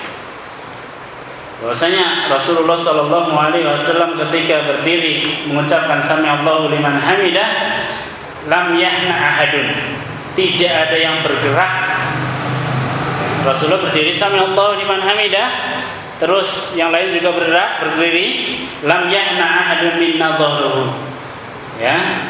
A: bahwasanya Rasulullah sallallahu alaihi wasallam ketika berdiri mengucapkan sami'allahu liman hamidah, lam yahna ahadun, tidak ada yang bergerak. Rasulullah berdiri sami'allahu liman hamidah, terus yang lain juga bergerak berdiri, lam yahna ahadun minna dhahruhu, ya,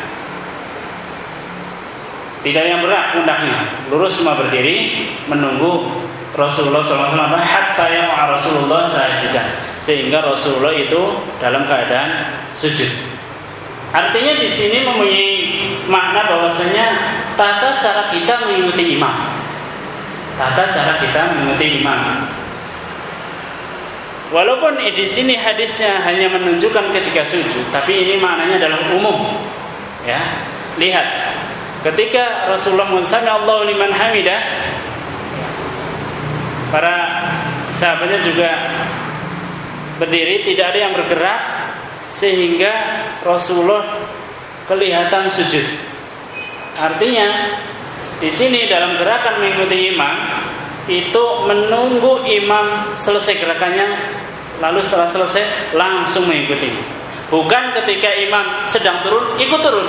A: tidak ada yang bergerak pundaknya, lurus semua berdiri menunggu Rasulullah sallallahu alaihi wasallam hatta yaqa Rasulullah sajidan, sehingga Rasulullah itu dalam keadaan sujud. Artinya di sini mempunyai makna bahwasanya tata cara kita mengikuti imam. Tata cara kita mengikuti imam. Walaupun di sini hadisnya hanya menunjukkan ketika sujud, tapi ini maknanya adalah umum. Ya, lihat ketika Rasulullah mengucapkan Allahu liman hamidah, para sahabatnya juga berdiri, tidak ada yang bergerak, sehingga Rasulullah kelihatan sujud. Artinya di sini dalam gerakan mengikuti imam itu menunggu imam selesai gerakannya, lalu setelah selesai langsung mengikuti. Bukan ketika imam sedang turun ikut turun.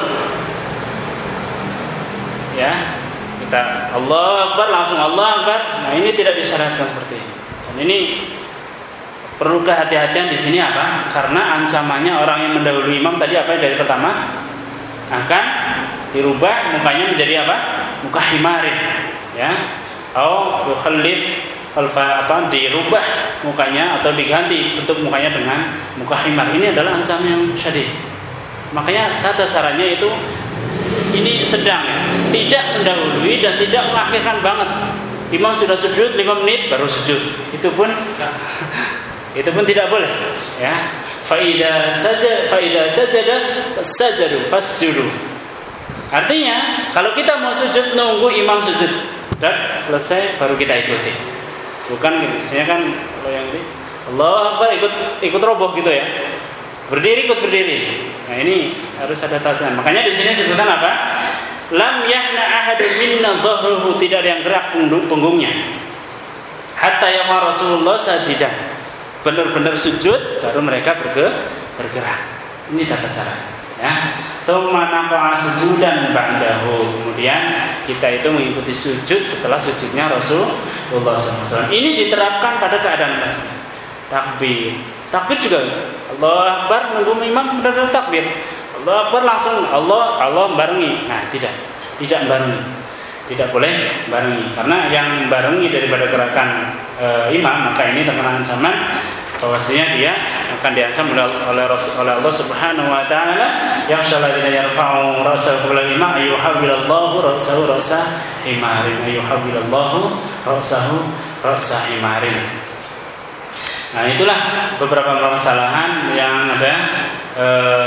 A: Ya, kita Allahu Akbar langsung Allahu Akbar. Nah, ini tidak disyaratkan seperti ini. Dan ini perlu kehati-hatian di sini apa? Karena ancamannya orang yang mendahului imam tadi apa dari pertama akan dirubah mukanya menjadi apa? Muka himarin, ya. Atau yukhallif alfa apa dirubah mukanya atau diganti bentuk mukanya dengan muka himar. Ini adalah ancaman yang syadid. Makanya tata caranya itu ini sedang, ya, tidak mendahului dan tidak mengakhirkan banget. Imam sudah sujud lima menit baru sujud. Itu pun itu pun tidak boleh, ya. Fa idza sajada fa idza sajada fasajadu fasjudu. Artinya kalau kita mau sujud nunggu imam sujud dan selesai baru kita ikuti. Bukan gitu. Misalnya kan kalau yang ini Allahu Akbar ikut ikut roboh gitu ya. Berdiri ikut berdiri. Nah, ini harus ada tatanan. Makanya di sini disebutkan apa? Lam yahna ahadun minna dhahruhu, tidak ada yang gerak punggungnya. Hatta yama Rasulullah sajidan. Benar-benar sujud baru mereka bergerak. Ini tata cara. Ya, tsumma naqa'a sujudan ba'dahu. Kemudian kita itu mengikuti sujud setelah sujudnya Rasulullah shallallahu alaihi wasallam. Ini diterapkan pada keadaan masjid. Takbir, takbir juga Allah Akbar, nunggu imam benar-benar takbir. Allah Akbar langsung Allah Allah barengi. Nah, tidak, tidak barengi, tidak boleh barengi. Karena yang barengi daripada gerakan e, imam, maka ini terkena ancaman bahwasanya dia akan diancam oleh oleh, oleh Allah Subhanahu wa taala, yang syalladzina yarfa'u ra'sahu ila imam ayyuhawwilallahu ra'sahu ra'sa himarin ayyuhawwilallahu ra'sahu ra'sa himarin. Nah, itulah beberapa permasalahan yang ada. E,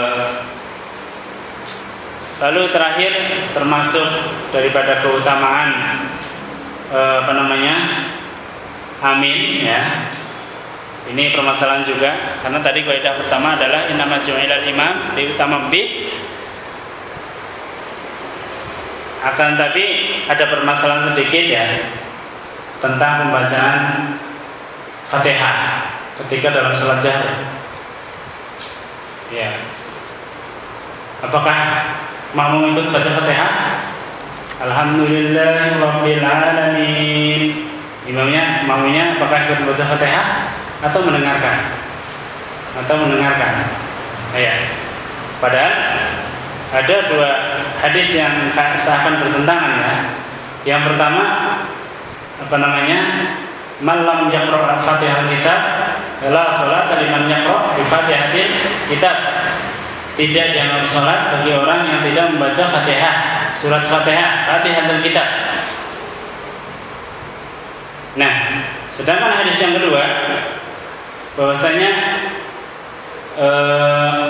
A: lalu terakhir termasuk daripada keutamaan e, apa namanya? Amin, ya. Ini permasalahan juga, karena tadi kaidah pertama adalah innama ju'ilal imam diutama bi. Akan tapi ada permasalahan sedikit ya tentang pembacaan Fatihah ketika dalam salat jahar. Ya. Apakah makmum ikut baca Fatihah? Alhamdulillahirabbil alamin. Imamnya, makmumnya apakah ikut baca Fatihah atau mendengarkan? Atau mendengarkan. Ya. Padahal ada dua hadis yang seakan bertentangan ya. Yang pertama apa namanya? Man lam yaqra' al-Fatihah kitab la salat liman yaqra' bi Fatihatil kitab. Tidak dianggap salat bagi orang yang tidak membaca Fatihah, surat Fatihah, Fatihatul kitab. Nah, sedangkan hadis yang kedua bahwasanya eh,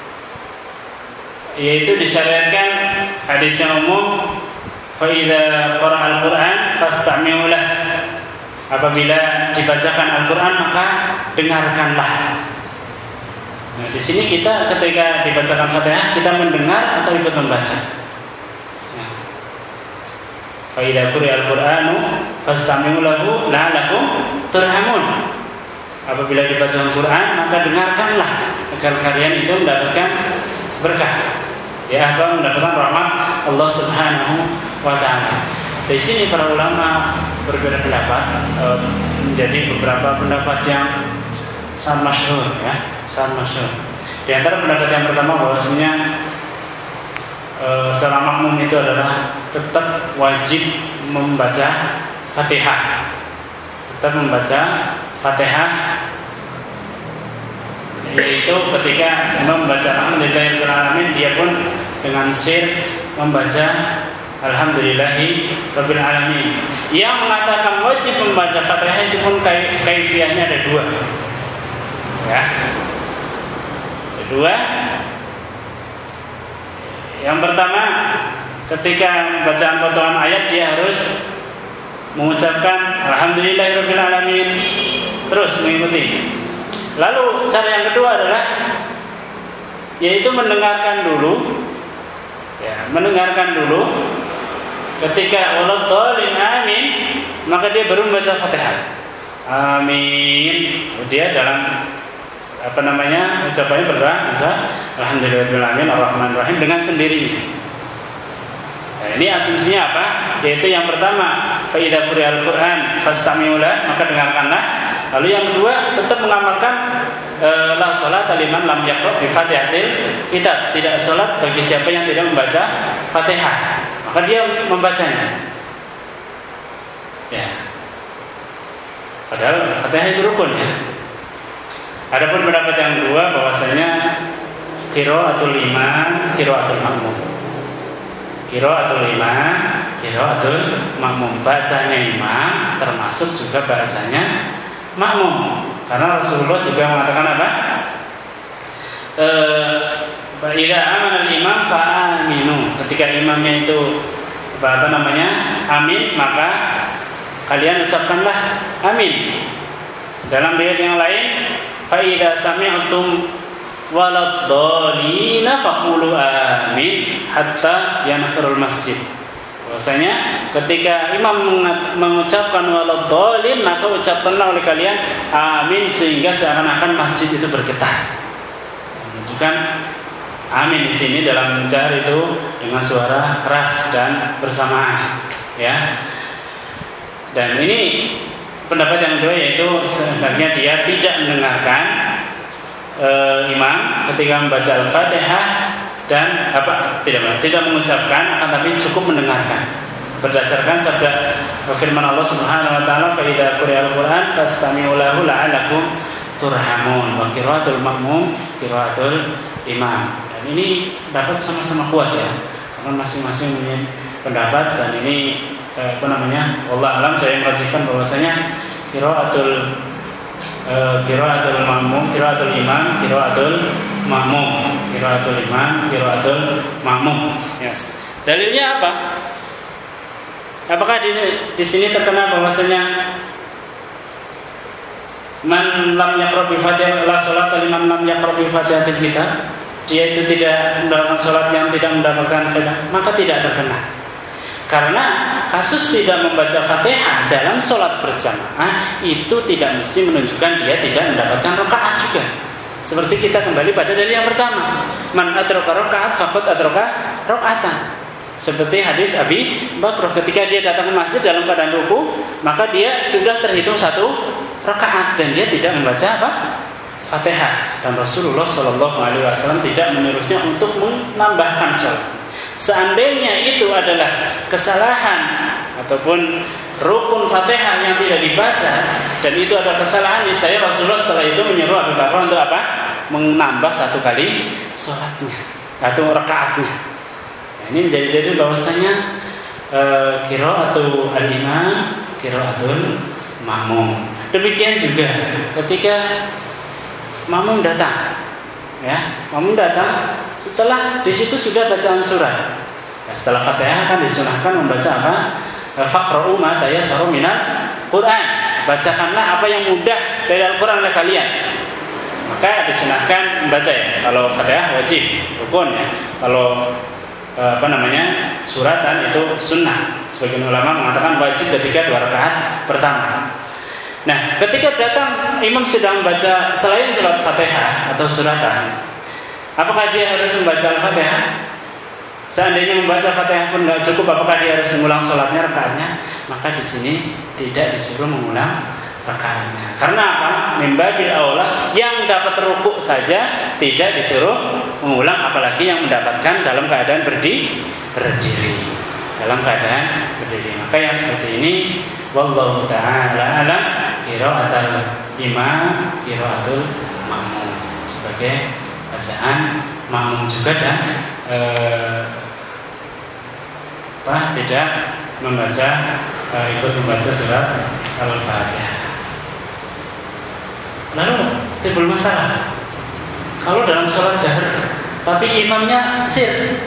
A: yaitu disyariatkan hadis yang umum, fa idza qara'al Qur'an fastami'u lah. Apabila dibacakan Al-Qur'an maka dengarkanlah. Nah, di sini kita ketika dibacakan Fatihah kita mendengar atau ikut membaca. Nah, fa idza quri'al Qur'anu fastami'u lahu la'allakum turhamun. Apabila dibaca Al-Quran maka dengarkanlah agar kalian itu mendapatkan berkah, ya, agar mendapatkan rahmat Allah Subhanahu wa taala. Di sini para ulama berbeda pendapat, e, menjadi beberapa pendapat yang sangat masyhur ya, sangat masyhur. Di antara pendapat yang pertama bahwasanya e, seorang makmum itu adalah tetap wajib membaca Fatihah. Tetap membaca Fatihah, yaitu ketika imam membaca Alhamdulillahirabbil alamin, dia pun dengan sir membaca Alhamdulillahirabbil alamin. Yang mengatakan wajib membaca Fatihah itu pun kaifiyahnya ada dua. Ya. Ada dua. Yang pertama, ketika bacaan potongan ayat dia harus mengucapkan Alhamdulillahirabbil alamin terus mengikuti. Lalu cara yang kedua adalah yaitu mendengarkan dulu, ya, mendengarkan dulu. Ketika waladhdallin amin, maka dia baru membaca Fatihah. Amin. Dia dalam apa namanya ucapannya berdoa, Alhamdulillahirabbil alamin arrahmanir rahim dengan sendiri. Nah, ini asumsinya apa? Yaitu yang pertama, fa idza quri'al Qur'an fastami'u lah, maka dengarkanlah. Lalu yang kedua, tetap mengamalkan e, la salat liman lam yaqra' bi Fatihatil kitab. Tidak salat bagi siapa yang tidak membaca Fatihah. Maka dia membacanya. Ya. Padahal Fatihah itu rukun ya. Adapun pendapat yang kedua bahwasanya qiraatul imam, qiraatul makmum. Qiraatul imam, qiraatul makmum. Bacanya imam termasuk juga bacanya makmum. Karena Rasulullah juga mengatakan apa? Eh, idza amana al-imam fa aminu. Ketika imamnya itu apa namanya? Amin, maka kalian ucapkanlah amin. Dalam riwayat yang lain, fa idza sami'tum waladhdallina faqulu amin hatta yanfirul masjid. Bahwasanya ketika imam mengucapkan waladhdallin, maka ucapkanlah oleh kalian amin sehingga seakan-akan masjid itu bergetar. Menunjukkan amin di sini dalam jar itu dengan suara keras dan bersamaan, ya. Dan ini pendapat yang kedua, yaitu sebenarnya dia tidak mendengarkan e, imam ketika membaca Al-Fatihah dan apa tidak tidak mengucapkan, akan tapi cukup mendengarkan. Berdasarkan sabda firman Allah Subhanahu wa taala, "Fa idza quri'al Qur'an fastami'u lahu la'allakum turhamun." Wa qira'atul ma'mum qira'atul imam. Dan ini dapat sama-sama kuat, ya. Karena masing-masing punya pendapat, dan ini eh, apa namanya? Wallahu alam, saya merajihkan bahwasanya qira'atul eh, qira'atul ma'mum, qira'atul imam, qira'atul ma'mum, qira'atul imam, qira'atul ma'mum. Yes. Dalilnya apa? Apakah di, di sini terkena bahwasanya man lam yaqra bi Fatihah la salat liman lam yaqra bi Fatihatil kitab, dia itu tidak mendapatkan salat yang tidak mendapatkan Fatihah, maka tidak terkena. Karena kasus tidak membaca Fatihah dalam salat berjamaah itu tidak mesti menunjukkan dia tidak mendapatkan rakaat juga. Seperti kita kembali pada dalil yang pertama, man adraka rakaat faqad adraka rakaatan. Seperti hadis Abi Bakr, ketika dia datang ke masjid dalam keadaan ruku, maka dia sudah terhitung satu rakaat dan dia tidak membaca apa? Fatihah. Dan Rasulullah Shallallahu Alaihi Wasallam tidak menyuruhnya untuk menambahkan sholat. Seandainya itu adalah kesalahan ataupun rukun Fatihah yang tidak dibaca dan itu adalah kesalahan, saya Rasulullah setelah itu menyuruh Abu Bakar untuk apa? Menambah satu kali sholatnya atau rakaatnya. Ini menjadi dalil bahwasanya e, qiraatul al-imam, qiraatul ma'mum. Demikian juga ketika makmum datang, ya, makmum datang setelah di situ sudah bacaan surat. Ya, setelah Fatihah kan disunahkan membaca apa? Faqra'u ma tayassaru minal Qur'an. Bacakanlah apa yang mudah dari Al-Qur'an oleh kalian. Maka disunahkan membaca, ya. Kalau Fatihah wajib, rukun, ya. Kalau apa namanya suratan itu sunnah. Sebagian ulama mengatakan wajib ketika dua rakaat pertama. Nah, ketika datang imam sedang membaca selain surat Fatihah atau suratan, apakah dia harus membaca Al-Fatihah? Seandainya membaca Fatihah pun nggak cukup, apakah dia harus mengulang sholatnya, rakaatnya? Maka di sini tidak disuruh mengulang rakaatnya. Karena apa? Mimbabil aula, yang dapat rukuk saja tidak disuruh mengulang, apalagi yang mendapatkan dalam keadaan berdiri, berdiri, dalam keadaan berdiri. Maka yang seperti ini, wallahu ta'ala alam, qiraatul imam, qiraatul ma'mum, sebagai bacaan makmum juga, dan eh, apa tidak membaca eh, ikut membaca surat Al-Fatihah. Lalu timbul masalah kalau dalam sholat jahar tapi imamnya sir,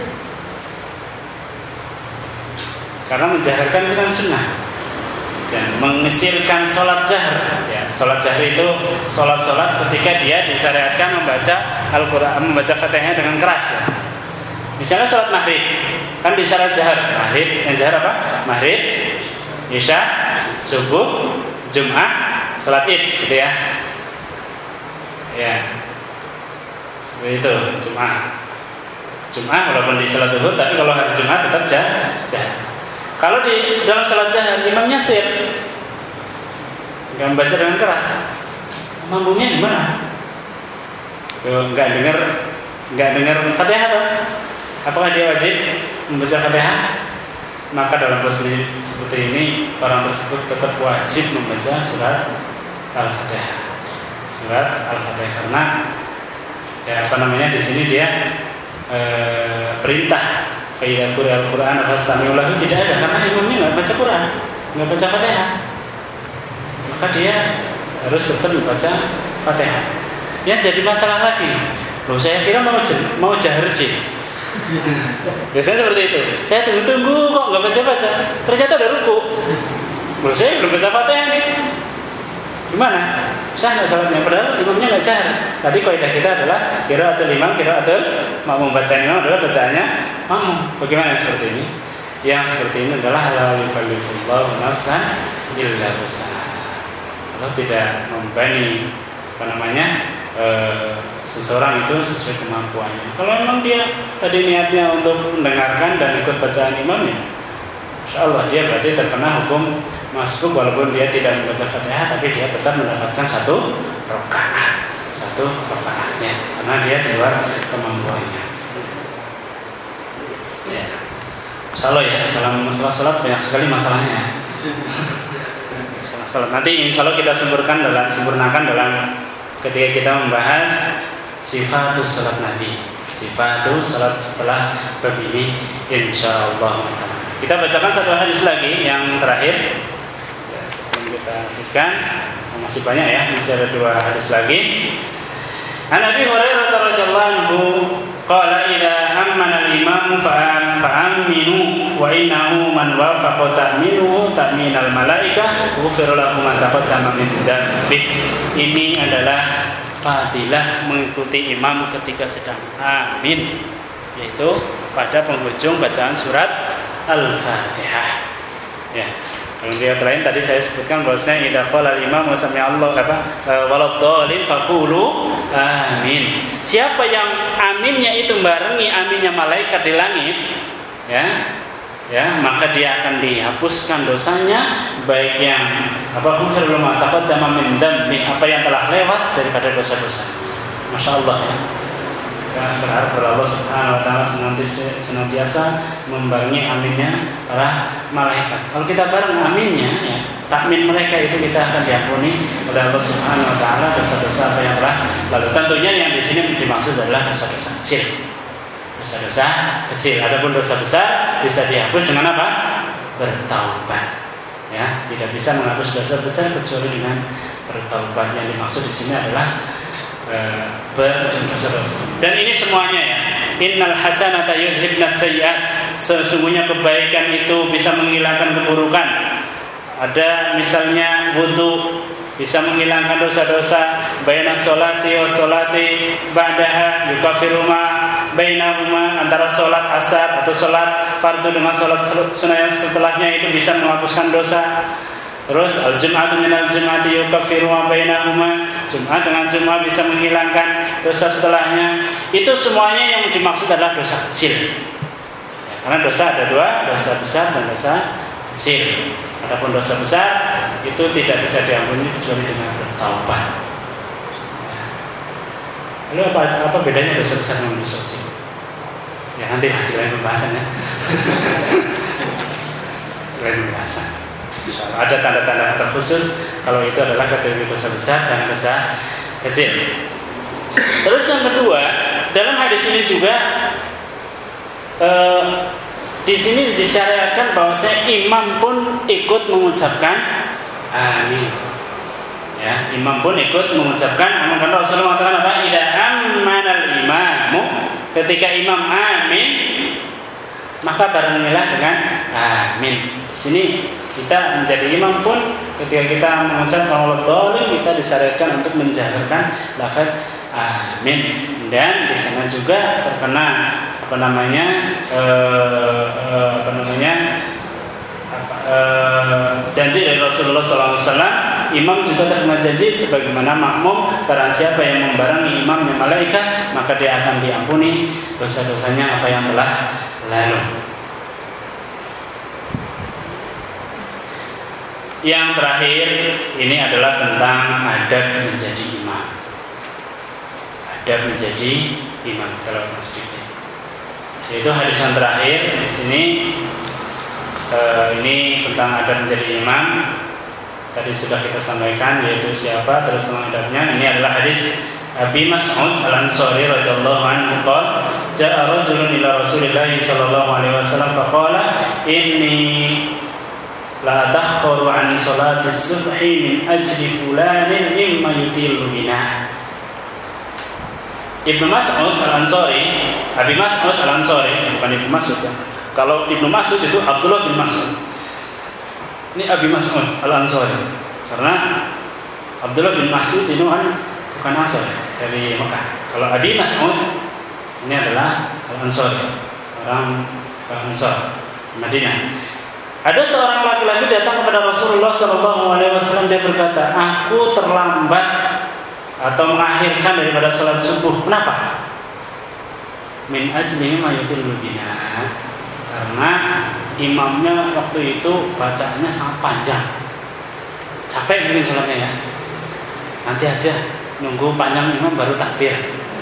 A: karena menjaharkan itu kan sunnah dan mengesirkan sholat jahar, ya. Sholat jahar itu sholat-sholat ketika dia disyariatkan membaca Al-Quran, membaca Fatihah dengan keras, ya. Misalnya sholat maghrib kan disyarat jahar, maghrib yang jahar apa? Maghrib, isya, subuh, Jumat, sholat id, gitu ya. Ya, seperti itu Jumat. Jumat walaupun di sholat zuhur, tapi kalau hari Jumat tetap jahar. Kalau di dalam sholat jahar imamnya sir, nggak membaca dengan keras, mampunya gimana? Nggak dengar, nggak dengar Fatihah atau? Apakah dia wajib membaca Fatihah? Maka dalam posisi seperti ini orang tersebut tetap wajib membaca surat Al-Fatihah. Surat Al-Fatihah, karena ya apa namanya di sini dia e, perintah Faidah Qur'an Al-Quran fastami'u lahu tidak ada, karena imamnya nggak baca Quran, nggak baca Fatihah, maka dia harus tetap membaca Fatihah. Yang jadi masalah lagi, loh saya kira mau mau jaharji. Biasanya seperti itu. Saya tunggu-tunggu kok nggak baca-baca, ternyata udah ruku. Loh saya belum baca Fatihah nih. Gimana? Saya nggak sholatnya, padahal imamnya nggak jahar. Tadi kaidah kita adalah qiraatul imam, qiraatul makmum. Bacaan imam adalah bacaannya makmum. Bagaimana seperti ini? Yang seperti ini adalah la yukallifullahu nafsan illa wus'aha. Allah tidak membebani apa namanya e, seseorang itu sesuai kemampuannya. Kalau memang dia tadi niatnya untuk mendengarkan dan ikut bacaan imamnya, insya Allah dia berarti terkena hukum masbuk walaupun dia tidak membaca Fatihah, tapi dia tetap mendapatkan satu rakaat, satu rakaatnya karena dia di luar kemampuannya. Ya. Insya Allah ya, dalam masalah salat banyak sekali masalahnya. Masalah salat nanti insya Allah kita sempurnakan dalam sempurnakan dalam ketika kita membahas sifatus salat Nabi, sifatus salat setelah bab ini insya Allah. Kita bacakan satu hadis lagi yang terakhir ya, sebelum kita habiskan. Masih banyak ya, masih ada dua hadis lagi. An Abi Hurairah radhiyallahu anhu qala idza ammana al-imam fa'aminu wa innahu man wafaqa ta'minu ta'minal malaikah ghufira lahu ma taqaddama min dzambih. Ini adalah fadilah mengikuti imam ketika sedang amin, yaitu pada penghujung bacaan surat Al-Fatihah. Ya. Dalam riwayat lain tadi saya sebutkan bahwasanya idza qala al-imam wa sami'a Allah apa waladhdallin faqulu amin. Siapa yang aminnya itu barengi aminnya malaikat di langit, ya, ya, maka dia akan dihapuskan dosanya, baik yang apa pun sebelum taqaddama min dzambi, apa yang telah lewat daripada dosa-dosa. Masya Allah ya. Kita berharap kepada Allah Subhanahu Wa Taala senantiasa, senantiasa membarengi aminnya para malaikat. Kalau kita bareng aminnya, ya, takmin mereka itu kita akan diampuni oleh Allah Subhanahu Wa Taala dosa-dosa apa yang telah lalu. Tentunya yang di sini dimaksud adalah dosa-dosa kecil. Dosa-dosa kecil. Adapun dosa besar bisa dihapus dengan apa? Bertaubat. Ya, tidak bisa menghapus dosa besar kecuali dengan bertaubat. Yang dimaksud di sini adalah berdosa-dosa. Dan ini semuanya ya. Innal hasanata yudhibnas sayyi'at. Sesungguhnya kebaikan itu bisa menghilangkan keburukan. Ada misalnya wudu bisa menghilangkan dosa-dosa. Baina sholati wa sholati ba'daha yukaffiru ma bainahuma, antara sholat asar atau sholat fardu dengan sholat sunnah yang setelahnya itu bisa menghapuskan dosa. Terus al-jum'atu minal jum'ati yukaffiru ma bainahuma, Jumat dengan Jumat bisa menghilangkan dosa setelahnya. Itu semuanya yang dimaksud adalah dosa kecil. Ya, karena dosa ada dua, dosa besar dan dosa kecil. Adapun dosa besar itu tidak bisa diampuni kecuali dengan bertaubat. Ya. Lalu apa, apa bedanya dosa besar dengan dosa kecil? Ya nanti di lain pembahasan ya. Lain pembahasan. Ada tanda-tanda terkhusus kalau itu adalah kategori dosa besar dan dosa kecil. Terus yang kedua, dalam hadis ini juga eh, di sini disyariatkan bahwa imam pun ikut mengucapkan amin. Ya, imam pun ikut mengucapkan amin. Karena Rasulullah mengatakan apa? Idza ammanal imamu, ketika imam amin, maka barengilah dengan amin. Di sini kita menjadi imam pun ketika kita mengucapkan waladhdallin, kita disyariatkan untuk menjaharkan lafaz amin. Dan di sana juga terkena apa namanya eh, eh, apa namanya apa, eh, janji dari Rasulullah shallallahu alaihi wasallam. Imam juga terkena janji sebagaimana makmum, barang siapa yang membarengi imamnya malaikat, maka dia akan diampuni dosa-dosanya apa yang telah lalu. Yang terakhir ini adalah tentang adab menjadi imam. Adab menjadi imam dalam masjid. Yaitu hadis yang terakhir di sini eh, ini tentang adab menjadi imam. Tadi sudah kita sampaikan yaitu siapa, terus tentang adabnya. Ini adalah hadis Abi Mas'ud Al-Ansari radhiyallahu anhu qala ja'a rajulun ila Rasulillah sallallahu alaihi wasallam faqala inni la takhuru an salati subhi min ajli fulanin mimma yutilu bina. Ibnu Mas'ud Al-Ansari, Abi Mas'ud Al-Ansari, bukan Ibnu Mas'ud ya. Kalau Ibnu Mas'ud itu Abdullah bin Mas'ud. Ini Abi Mas'ud Al-Ansari. Karena Abdullah bin Mas'ud itu kan bukan Ansar dari Mekah. Kalau Abi Mas'ud ini adalah Al-Ansari, orang Ansar Madinah. Ada seorang laki-laki datang kepada Rasulullah shallallahu alaihi wasallam. Dia berkata, aku terlambat atau mengakhirkan daripada sholat subuh. Kenapa? Min ajli ma yutillu bina. Karena imamnya waktu itu bacaannya sangat panjang. Capek mungkin sholatnya ya. Nanti aja nunggu panjang imam baru takbir.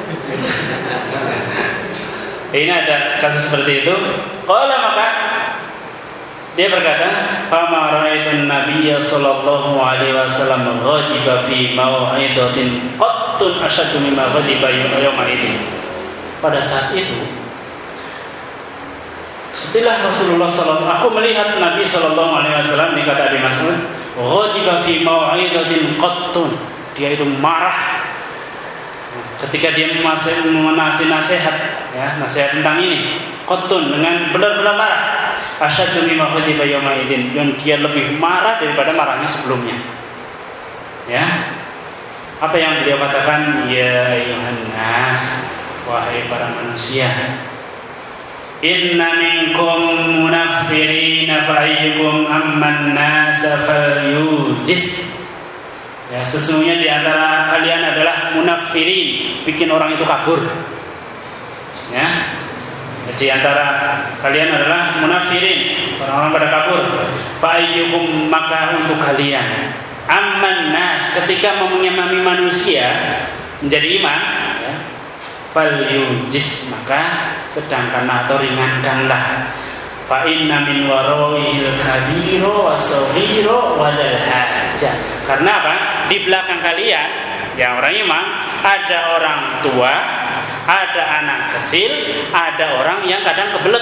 A: Ini ada kasus seperti itu. Qala maka dia berkata, "Fama ra'aitun nabiyya sallallahu alaihi wasallam ghadiba fi mau'idatin qattun ashaddu mimma ghadiba yawma idin." Pada saat itu, setelah Rasulullah sallallahu alaihi wasallam, aku melihat Nabi sallallahu alaihi wasallam, dikata Abi Mas'ud, ghadiba fi mau'idatin qattun. Dia itu marah ketika dia masih menasih nasihat, ya, nasihat tentang ini, qatun, dengan benar-benar marah. Asyaddu mimma ghadiba yawma idin, dan dia lebih marah daripada marahnya sebelumnya. Ya. Apa yang beliau katakan? Ya ayuhan nas, wahai para manusia. Inna minkum munaffirina fa ayyukum amman nas falyujis. Ya, sesungguhnya di antara kalian adalah munaffirin, bikin orang itu kabur. Ya. Di antara kalian adalah munaffirin, orang-orang pada kabur. Fa ayyukum, maka untuk kalian, amman nas, ketika mengimami manusia menjadi imam, ya, falyujis, maka sedangkan atau ringankanlah. Fa inna min waraihil kabiro wasaghiro wadal hajah. Karena apa? Di belakang kalian, yang orang imam, ada orang tua, ada anak kecil, ada orang yang kadang kebelet.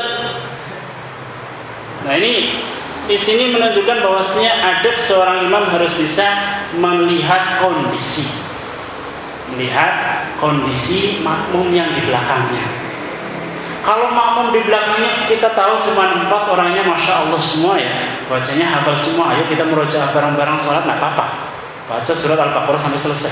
A: Nah, ini di sini menunjukkan bahwasanya adab seorang imam harus bisa melihat kondisi, melihat kondisi makmum yang di belakangnya. Kalau makmum di belakangnya kita tahu cuma empat orangnya, masya Allah semua ya, bacanya hafal semua. Ayo kita merojaah bareng-bareng sholat, nggak apa-apa. Baca surat Al-Baqarah sampai selesai.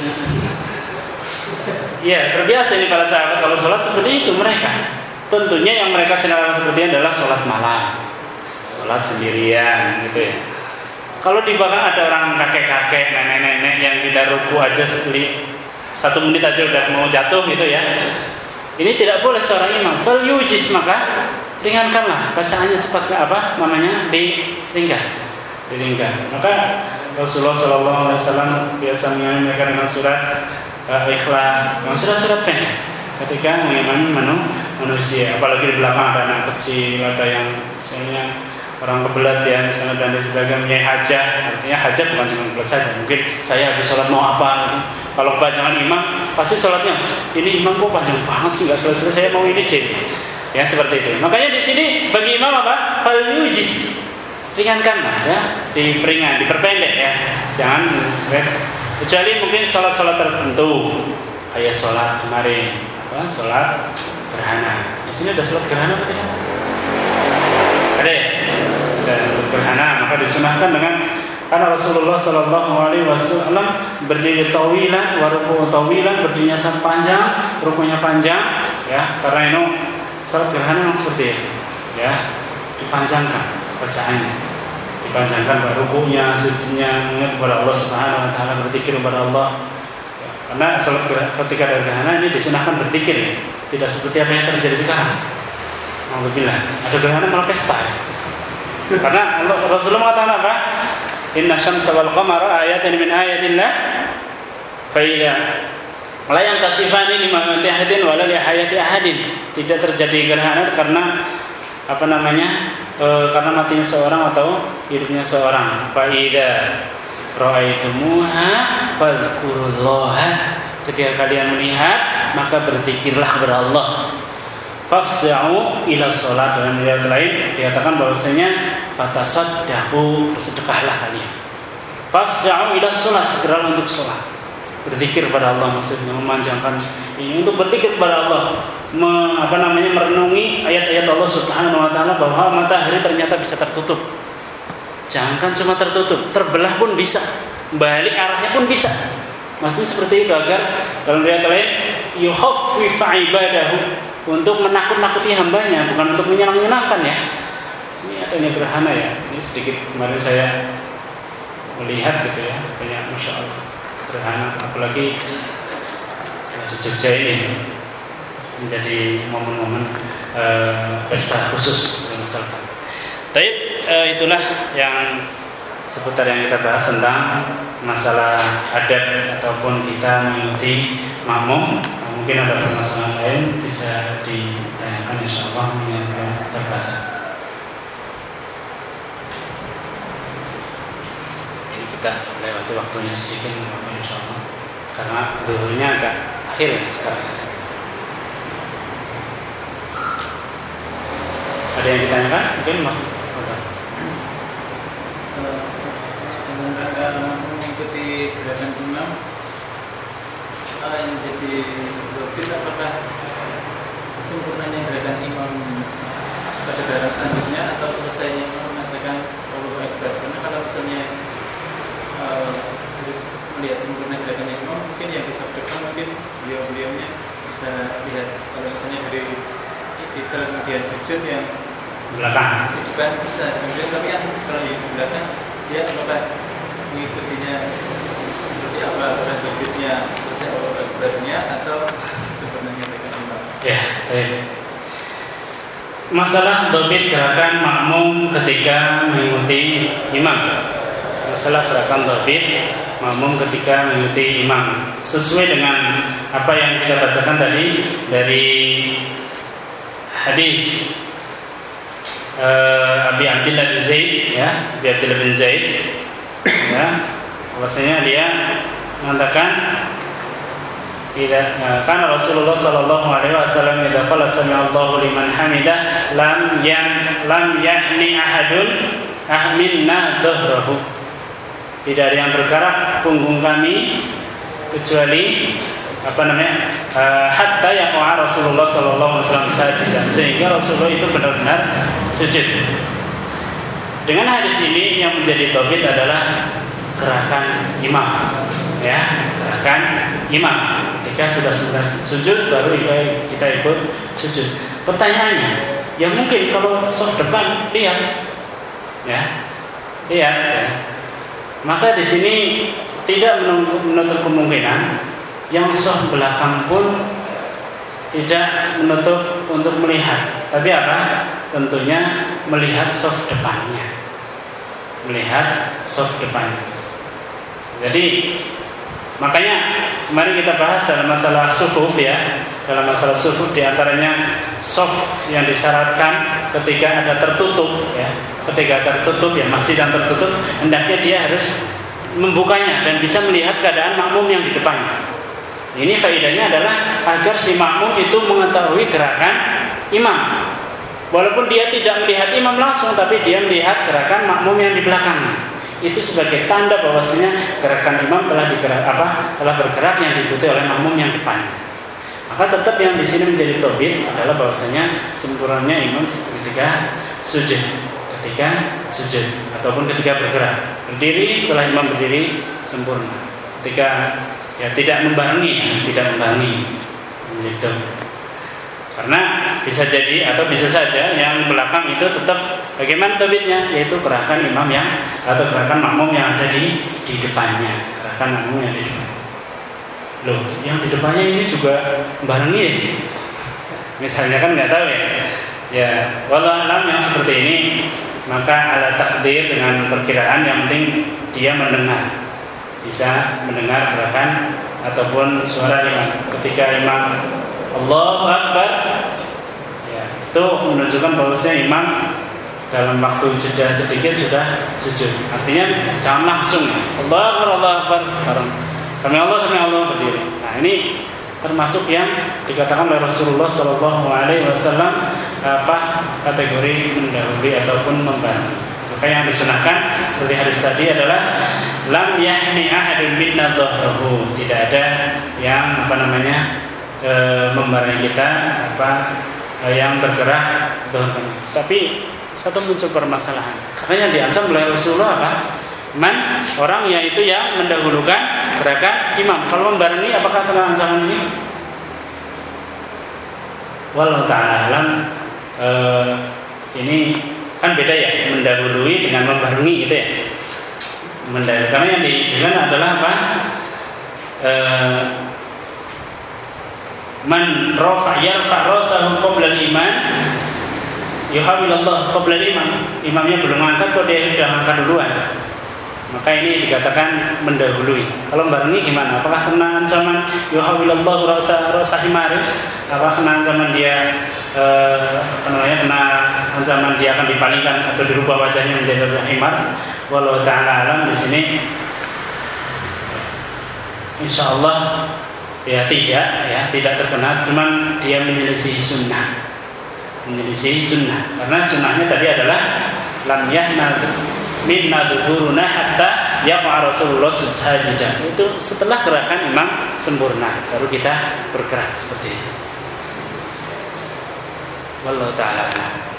A: Ya, terbiasa ini para sahabat kalau sholat seperti itu mereka. Tentunya yang mereka sedang seperti adalah sholat malam, sholat sendirian, gitu ya. Kalau di belakang ada orang kakek-kakek, nenek-nenek yang tidak ruku aja sekali satu menit aja udah mau jatuh, gitu ya. Ini tidak boleh seorang imam. Fal yujis, maka ringankanlah bacaannya, cepat ke apa namanya diringkas, diringkas. Maka Rasulullah Shallallahu Alaihi Wasallam biasa mengajarkan dengan surat uh, Ikhlas, dengan surat-surat pendek ketika mengimami manu, manusia. Apalagi di belakang ada anak kecil, ada yang misalnya orang kebelat ya, misalnya, dan di sebagainya hajat. Artinya hajat bukan cuma kebelat saja. Mungkin saya habis sholat mau apa gitu. Kalau kepanjangan imam, pasti sholatnya ini imam kok panjang banget sih, nggak selesai, saya mau ini cek. Ya seperti itu. Makanya di sini bagi imam apa? Fal yujis, ringankanlah ya, diperingan, diperpendek ya. Jangan kecuali mungkin sholat-sholat tertentu, kayak sholat kemarin, apa? Sholat gerhana. Di sini ada sholat gerhana apa tidak? Ada ya? Ada sholat gerhana, maka disunahkan dengan, karena Rasulullah Shallallahu Alaihi Wasallam berdiri tawilan, waruku tawilan, berdirinya sangat panjang, rukunya panjang, ya. Karena itu sholat gerhana yang seperti itu, ya, dipanjangkan bacaannya, dipanjangkan rukunya, sujudnya, mengingat kepada Allah Subhanahu Wa Taala, berzikir kepada Allah. Ya, karena sholat ketika ada gerhana ini disunahkan berzikir, ya. Tidak seperti apa yang terjadi sekarang. Alhamdulillah, ada gerhana malah pesta. Karena Rasulullah mengatakan apa? Inna syamsa wal qamara ayatan min ayatillah fa idza la yankasifani li mawti ahadin wala li hayati ahadin. Tidak terjadi gerhana karena apa namanya? E, karena matinya seorang atau hidupnya seorang. Fa idza ra'aitumuha fadhkurullaha. Ketika kalian melihat, maka berzikirlah kepada Allah. Fafza'u ila sholat, dan riwayat lain dikatakan bahwasanya fatasaddaqu, bersedekahlah kalian. Fafza'u ila sholat, segera untuk sholat, berzikir kepada Allah, maksudnya memanjangkan ini untuk berzikir kepada Allah, me, apa namanya merenungi ayat-ayat Allah Subhanahu Wa Taala bahwa matahari ternyata bisa tertutup. Jangan cuma tertutup, terbelah pun bisa, balik arahnya pun bisa. Maksudnya seperti itu, agar dalam riwayat lain yuhaffif ibadahu, untuk menakut-nakuti hambanya, bukan untuk menyenang-menyenangkan ya. Ini adanya gerhana ya. Ini sedikit kemarin saya melihat gitu ya, banyak masya Allah. sederhana, apalagi di Jogja ini menjadi momen-momen uh, pesta khusus misalkan. Tapi uh, itulah yang seputar yang kita bahas tentang masalah adat ataupun kita mengikuti makmum. Mungkin ada permasalahan lain bisa ditanyakan, insyaallah yang akan terbaca. Ini kita lewati waktunya sedikit, insyaallah, karena zuhurnya agak akhir ya sekarang. Ada yang ditanyakan? Mungkin mau?
B: Dengan rangka mengikuti gerakan imam, yang jadi dobit apakah sempurnanya gerakan imam pada gerakan selanjutnya atau selesainya imam mengatakan Allahu Akbar? Karena kalau misalnya uh, harus melihat sempurna gerakan imam, mungkin yang besok depan mungkin beliau-beliaunya bisa lihat. Kalau misalnya dari kita kemudian sujud yang
A: belakang
B: itu kan bisa kemudian, tapi yang kalau di belakang dia apakah mengikutinya seperti apa, apakah dobitnya selesai Allahu Akbarnya atau sebenarnya gerakan imam?
A: Ya, baik. Masalah dobit gerakan makmum ketika mengikuti imam. Masalah gerakan dobit makmum ketika mengikuti imam sesuai dengan apa yang kita bacakan tadi dari hadis uh, Abi Abdillah bin Zaid, ya, Abi Abdillah bin Zaid, ya, bahwasanya dia mengatakan Ida kana Rasulullah sallallahu alaihi wasallam idza qala sami'allahu liman hamidah lam yan lam yahni ahadun ahminna dhahrahu. Tidak ada yang bergerak punggung kami kecuali apa namanya uh, hatta yaqa Rasulullah sallallahu alaihi wasallam sajidan, sehingga Rasulullah itu benar-benar sujud. Dengan hadis ini yang menjadi tauhid adalah gerakan imam, ya, gerakan imam. Ketika sudah sudah sujud baru kita ikut sujud. Pertanyaannya, ya mungkin kalau saf depan lihat, ya, lihat, ya. Maka di sini tidak menutup kemungkinan yang saf belakang pun tidak menutup untuk melihat. Tapi apa? Tentunya melihat saf depannya, melihat saf depannya. Jadi makanya mari kita bahas dalam masalah sufuf, ya. Dalam masalah sufuf diantaranya saf yang disyaratkan ketika ada tertutup, ya. Ketika tertutup, ya, masjid yang tertutup, hendaknya dia harus membukanya dan bisa melihat keadaan makmum yang di depannya. Ini faedahnya adalah agar si makmum itu mengetahui gerakan imam. Walaupun dia tidak melihat imam langsung, tapi dia melihat gerakan makmum yang di belakangnya. Itu sebagai tanda bahwasanya gerakan imam telah digerak apa telah bergerak yang diikuti oleh makmum yang depannya. Maka tetap yang di sini menjadi tobit adalah bahwasanya sempurnanya imam ketika sujud, ketika sujud ataupun ketika bergerak. Berdiri setelah imam berdiri sempurna. Ketika ya tidak membarengi, ya, tidak membarengi gitu. Karena bisa jadi atau bisa saja yang belakang itu tetap bagaimana tobitnya, yaitu gerakan imam yang atau gerakan makmum yang ada di di depannya, gerakan makmum yang di depan. Loh, yang di depannya ini juga barengi ya? Misalnya kan nggak tahu ya. Ya, walau alam yang seperti ini, maka ala takdir dengan perkiraan yang penting dia mendengar, bisa mendengar gerakan ataupun suara imam. Ketika imam Allahu Akbar, ya, itu menunjukkan bahwasanya imam dalam waktu jeda sedikit sudah sujud. Artinya jangan langsung Allahu Akbar, Allahu Akbar bareng. Sami Allah, sami Allah berdiri. Nah, ini termasuk yang dikatakan oleh Rasulullah Sallallahu Alaihi Wasallam apa kategori mendahului ataupun membantu. Maka yang disunahkan seperti hadis tadi adalah lam yahni ahadun minna dhahrahu. Tidak ada yang apa namanya e, membarengi kita apa e, yang bergerak dhahrahu. Tapi satu muncul permasalahan. Karena yang diancam oleh Rasulullah apa? Man, orang yaitu yang mendahulukan gerakan imam. Kalau membarengi apakah kena ancaman ini? Wallahu ta'ala alam. E, ini kan beda ya, mendahului dengan membarengi gitu ya. Mendahului, karena yang dibilang adalah apa? uh, man rafa yarfa rasahu qabla al-iman yuhawilullah qabla al-imam. Imamnya belum angkat kok dia sudah angkat duluan. Maka ini dikatakan mendahului. Kalau barengi gimana? Apakah kena ancaman yuhawilullah rasa rasa himar? Apakah kena ancaman dia eh, apa namanya? Kena ancaman dia akan dipalingkan atau dirubah wajahnya menjadi himar? Wallahu ta'ala alam. Di sini insyaallah ya tidak ya tidak terkena, cuman dia menyelisih sunnah. Menyelisih sunnah. Karena sunnahnya tadi adalah lam yahnal minna duhuruna hatta yaqa Rasulullah sajidan. Itu setelah gerakan imam sempurna baru kita bergerak seperti itu. Wallahu ta'ala.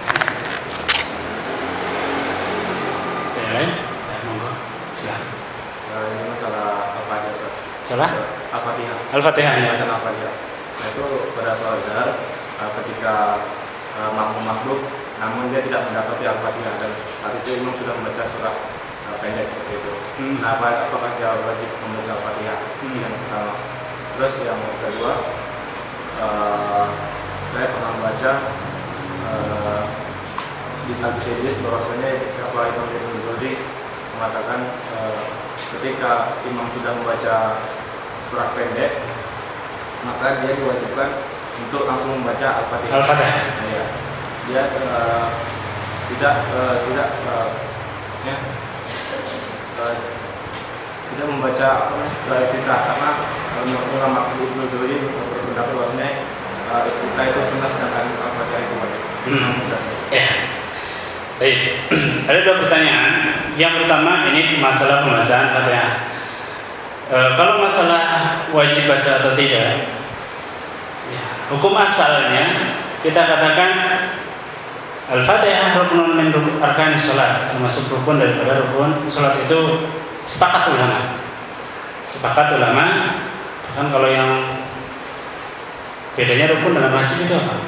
A: Ya, ya monggo. Silakan.
C: Ini masalah apa aja, Ustaz?
A: Salah?
C: Al-Fatihah.
A: Al-Fatihah ya.
C: Masalah Al-Fatihah. Nah, itu pada sholat zuhur ketika uh, makmum masbuk namun dia tidak mendapati Al-Fatihah dan saat itu imam sudah membaca surah uh, pendek seperti itu. Hmm. Nah, apakah dia wajib membaca Al-Fatihah? Hmm. Yang pertama. Terus yang kedua, uh, saya pernah membaca uh, di hadis hadis bahwasanya apa Imam Ibnu Jauzi mengatakan uh, ketika imam sudah membaca surah pendek maka dia diwajibkan untuk langsung membaca Al-Fatihah.
A: Al-Fatihah.
C: Ya. Dia uh, tidak uh, tidak uh, ya, uh, tidak membaca surah Iftitah karena menurut ulama Ibnu Jauzi berpendapat bahwasanya uh, Iftitah itu sunnah sedangkan Al-Fatihah itu wajib.
A: Hmm. Ya. Baik. Ada dua pertanyaan. Yang pertama ini masalah pembacaan Fatihah. E, kalau masalah wajib baca atau tidak, ya, hukum asalnya kita katakan Al-Fatihah ruknun min arkanis salat, termasuk rukun daripada rukun salat. Itu sepakat ulama. Sepakat ulama. Kan kalau yang bedanya rukun dengan wajib itu apa?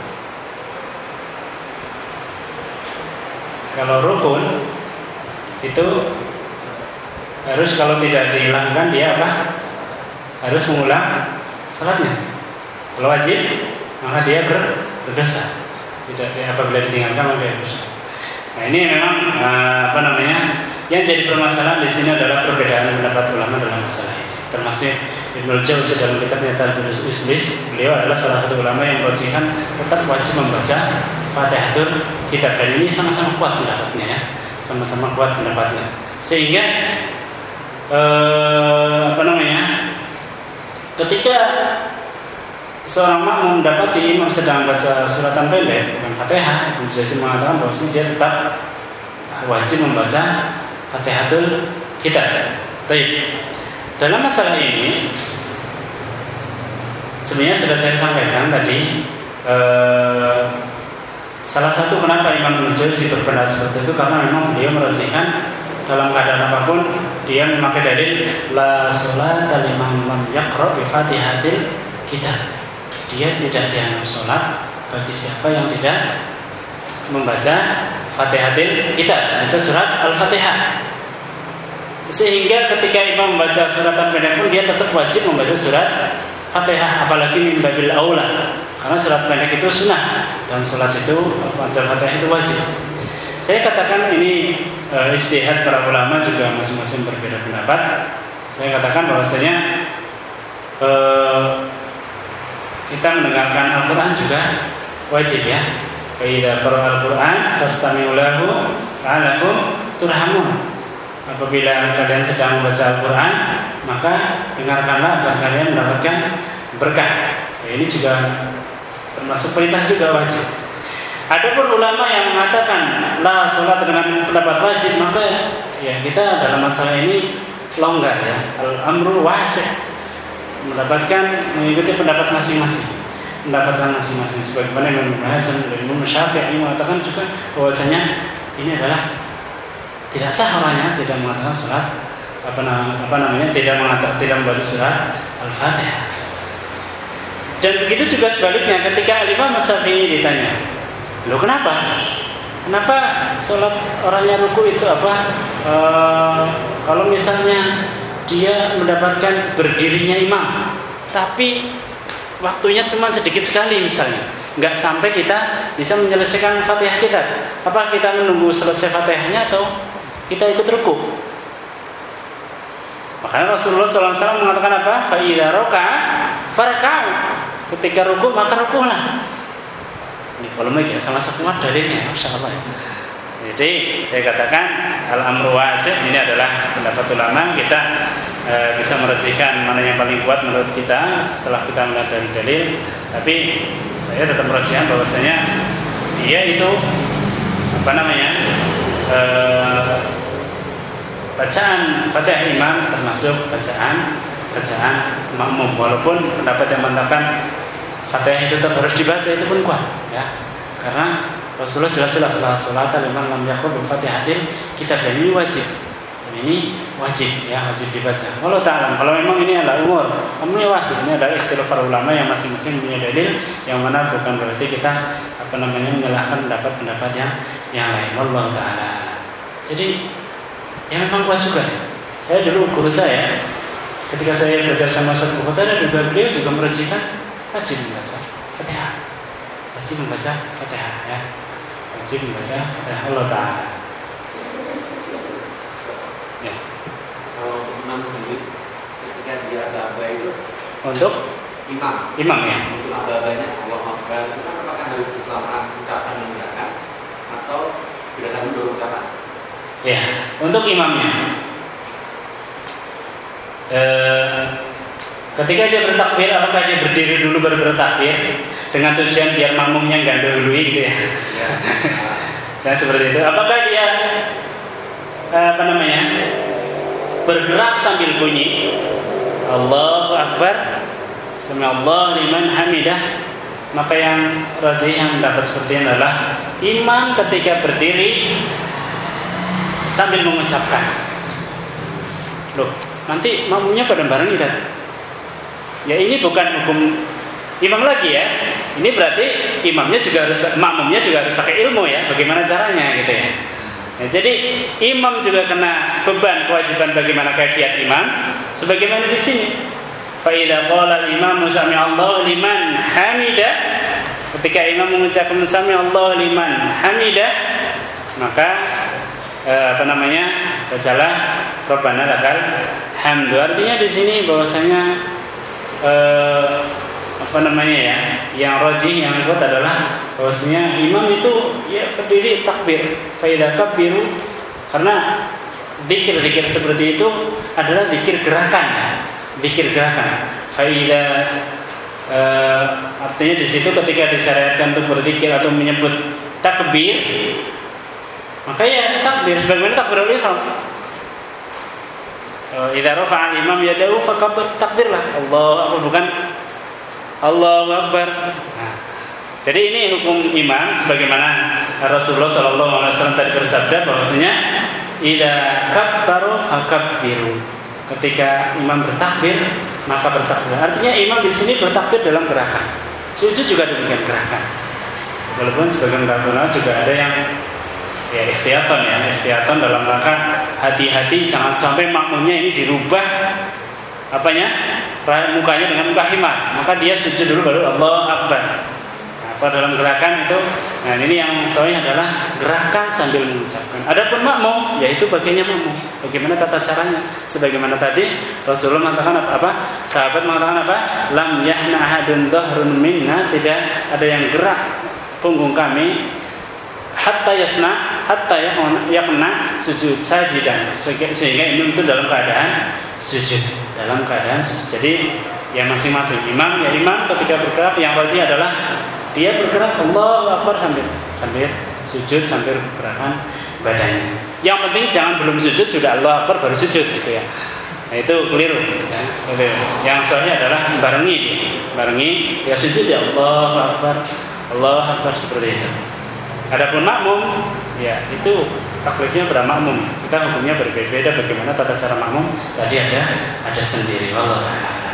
A: Kalau rukun itu harus kalau tidak dihilangkan dia apa? Harus mengulang salatnya. Kalau wajib maka dia ber, berdosa. Tidak apabila ditinggalkan maka dia berdosa. Nah ini memang apa namanya? Yang jadi permasalahan di sini adalah perbedaan pendapat ulama dalam masalah ini. Termasuk Ibnu Jauzi dalam kitabnya Tadbirul Islis, beliau adalah salah satu ulama yang merujukkan tetap wajib membaca Fatihatul Kitab, dan ini sama-sama kuat pendapatnya ya, sama-sama kuat pendapatnya. Sehingga eh, apa namanya? Ketika seorang makmum mendapati imam sedang baca suratan pendek dengan Fatihah, Ibnu Jauzi mengatakan bahwa dia tetap wajib membaca Fatihatul Kitab. Baik. Dalam masalah ini sebenarnya sudah saya sampaikan tadi, eh, salah satu kenapa Imam Ibnu Jauzi berpendapat seperti itu karena memang dia merujukkan dalam keadaan apapun dia memakai dalil la sholata liman lam yaqra bi Fatihatil Kitab. Dia tidak dianggap sholat bagi siapa yang tidak membaca Fatihatil Kitab, baca surat Al-Fatihah. Sehingga ketika imam membaca suratan pendek pun dia tetap wajib membaca surat Fatihah, apalagi min babil aula, karena surat pendek itu sunnah dan salat itu baca Fatihah itu wajib. Saya katakan ini e, ijtihad para ulama juga masing-masing berbeda pendapat. Saya katakan bahwasanya e, kita mendengarkan Al-Qur'an juga wajib ya. Fa idza qara'a al-Qur'an fastami'u lahu la'allakum turhamun. Apabila kalian sedang membaca Al-Quran, maka dengarkanlah agar kalian mendapatkan berkah. Ya, ini juga termasuk perintah juga wajib. Adapun ulama yang mengatakan la sholat dengan pendapat wajib, maka ya kita dalam masalah ini longgar ya. Al-amru wasi', mendapatkan mengikuti pendapat masing-masing, mendapatkan masing-masing. Sebagaimana Imam Hasan dan Imam Syafi'i mengatakan juga bahwasanya ini adalah tidak sah orangnya tidak mengatakan surat apa, apa namanya tidak mengatakan tidak membaca surat Al-Fatihah. Dan begitu juga sebaliknya ketika Imam Syafi'i ditanya, loh kenapa? Kenapa sholat orangnya ruku itu apa? E, kalau misalnya dia mendapatkan berdirinya imam, tapi waktunya cuma sedikit sekali misalnya, nggak sampai kita bisa menyelesaikan Fatihah kita. Apa kita menunggu selesai Fatihahnya atau kita ikut ruku? Makanya Rasulullah shallallahu alaihi wasallam mengatakan apa? Fa idza raka'a farka'u. Ketika ruku maka rukulah. Ini volume ya sama sekuat dalilnya, masyaallah. Jadi saya katakan al-amru wasi', ini adalah pendapat ulama. Kita e, bisa merejihkan mana yang paling kuat menurut kita setelah kita melihat dari dalil. Tapi saya tetap merejihkan bahwasanya dia itu apa namanya e, bacaan Fatihah imam termasuk bacaan bacaan makmum, walaupun pendapat yang mengatakan Fatihah itu tetap harus dibaca itu pun kuat, ya, karena Rasulullah jelas-jelas la sholata liman lam yaqra bi Fatihatil kitab, dan ini wajib. Dan ini wajib, ya, wajib dibaca. Wallahu ta'ala. Kalau memang ini adalah umur, umumnya wajib. Ini adalah ikhtilaf para ulama yang masing-masing punya dalil, yang mana bukan berarti kita apa namanya menyalahkan pendapat-pendapat yang yang lain. Wallahu ta'ala. Jadi ya memang kuat juga. Saya dulu guru saya ketika saya belajar sama Ustaz Bukhari, juga beliau juga merejihkan wajib membaca Fatihah. Wajib membaca Fatihah, ya. Wajib membaca Fatihah. Allah Ta'ala. Ya.
D: Kalau imam sendiri ketika dia aba itu
A: Untuk
D: imam,
A: imam, ya.
D: untuk aba-abanya Allah Akbar itu kan apakah harus bersamaan ucapan menggunakan atau tidak dulu ucapan?
A: Ya, untuk imamnya. Eh, ketika dia bertakbir, apakah dia berdiri dulu baru bertakbir dengan tujuan biar makmumnya nggak dahului gitu ya?
D: Ya.
A: Saya seperti itu. Apakah dia apa namanya bergerak sambil bunyi Allahu Akbar, Sami'allahu liman hamidah? Maka yang rajih yang mendapat seperti ini adalah imam ketika berdiri sambil mengucapkan. Loh, nanti makmumnya pada bareng kita. Ya ini bukan hukum imam lagi, ya. Ini berarti imamnya juga harus, makmumnya juga harus pakai ilmu, ya. Bagaimana caranya gitu ya. Ya, jadi imam juga kena beban kewajiban bagaimana kaifiat imam, sebagaimana di sini. Fa idza qala al-imam sami'allahu liman hamidah, ketika imam mengucapkan sami'allahu liman hamidah, maka eh, apa namanya? bacalah Rabbana lakal hamdu. Artinya di sini bahwasanya eh, apa namanya ya, yang rajih, yang kuat adalah bahwasanya imam itu ya berdiri takbir, fa idza kabbiru, karena zikir-zikir seperti itu adalah zikir gerakan, zikir gerakan. Fa idza eh, artinya di situ ketika disyariatkan untuk berzikir atau menyebut takbir, maka ya takbir sebagaimana takbirul ihram. Idza rafa'a al-imam yadahu fakabbir, takbirlah. Allahu Akbar, bukan Allahu Akbar. Nah, jadi ini hukum imam sebagaimana Rasulullah sallallahu alaihi wasallam tadi bersabda bahwasanya idza kabbaru fakabbiru. Ketika imam bertakbir, maka bertakbir. Artinya imam di sini bertakbir dalam gerakan. Sujud juga demikian gerakan. Walaupun sebagian ulama juga ada yang ya ikhtiyaton, ya ikhtiyaton dalam rangka hati-hati jangan sampai makmumnya ini dirubah apanya mukanya dengan muka himar, maka dia sujud dulu baru Allahu Akbar. Nah, apa dalam gerakan itu, nah ini yang sahih adalah gerakan sambil mengucapkan. Adapun makmum, yaitu bagiannya makmum, bagaimana tata caranya, sebagaimana tadi Rasulullah mengatakan apa, apa? Sahabat mengatakan apa? Lam yahna ahadun dhahrun minna, tidak ada yang gerak punggung kami hatta yasna hatta yakna sujud sajidan, sehingga imam itu dalam keadaan sujud, dalam keadaan sujud. Jadi ya masing-masing imam, ya imam ketika bergerak yang rajih adalah dia bergerak Allahu Akbar sambil sambil sujud, sambil gerakan badannya. Yang penting jangan belum sujud sudah Allahu Akbar baru sujud gitu ya. Nah itu keliru, ya. Yang sahih adalah barengi, barengi ya sujud ya Allahu Akbar, Allahu Akbar seperti itu. Adapun makmum, ya itu taklifnya pada makmum. Kita hukumnya berbeda, bagaimana tata cara makmum tadi ada ada sendiri. Wallahu a'lam.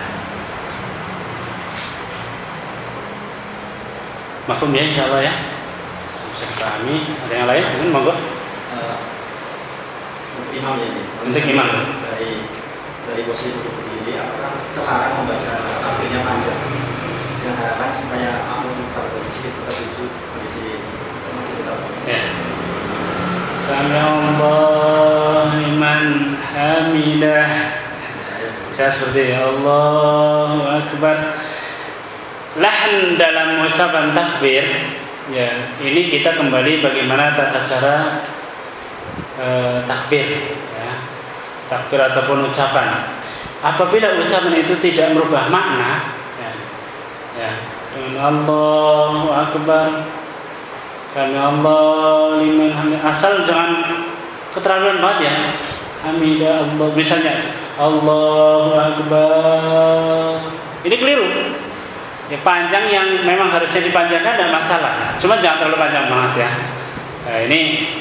A: Mafhum ya insyaallah ya. Bisa dipahami. Ada yang lain? Mungkin monggo.
D: Uh, untuk imam ini.
A: Untuk imam.
D: Dari
E: dari posisi seperti ini, apakah terlarang membaca takbirnya panjang dengan harapan supaya makmum berkondisi tertuju kondisi masih tetap.
A: Ya. Sami'allahu liman hamidah. Saya seperti Allahu Akbar. Lahan dalam ucapan takbir, ya, ini kita kembali bagaimana tata cara e, takbir, ya. Takbir ataupun ucapan. Apabila ucapan itu tidak merubah makna, ya, ya, dengan Allahu Akbar, Sami Allah liman hamid, asal jangan keterlaluan banget ya. Hamidah Allah, misalnya Allahu Akbar, ini keliru. Ya, panjang yang memang harusnya dipanjangkan tidak masalah, cuma jangan terlalu panjang banget ya. Nah, ini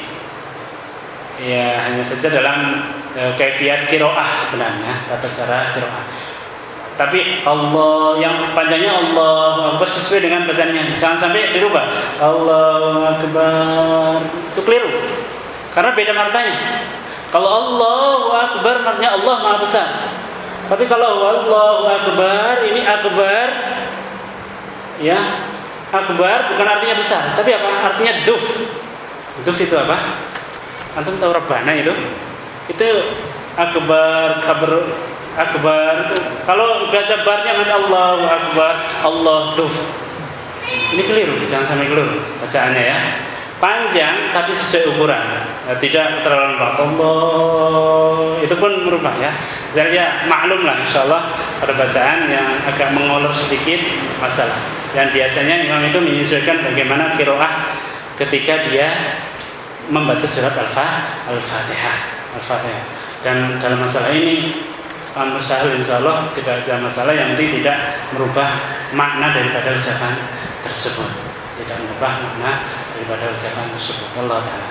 A: ya hanya saja dalam e, kaifiat qiraah sebenarnya, tata cara qiraah. Tapi Allah yang panjangnya Allahu Akbar sesuai dengan bacaannya, jangan sampai dirubah Allahu Akbar, itu keliru karena beda martanya. Kalau Allahu Akbar maknanya Allah Maha Besar, tapi kalau Allahu Akbar ini akbar, ya, akbar bukan artinya besar, tapi apa? Artinya duf. Duf itu apa? Antum tahu rebana itu? Itu akbar, kabar, akbar itu. Kalau baca barnya kan Allahu Akbar, Allah duf. Ini keliru, jangan sampai keliru bacaannya ya. Panjang tapi sesuai ukuran, ya, tidak terlalu lama. Allah itu pun merubah ya. Jadi ya maklum lah insyaallah pada bacaan yang agak mengolor sedikit masalah. Dan biasanya imam itu menyesuaikan bagaimana qiraah ketika dia membaca surat Al-Fatihah. Al-Fatihah. Dan dalam masalah ini Amr Sahil insyaallah tidak ada masalah, yang penting tidak merubah makna daripada ucapan tersebut. Tidak merubah makna daripada ucapan tersebut. Allah Ta'ala.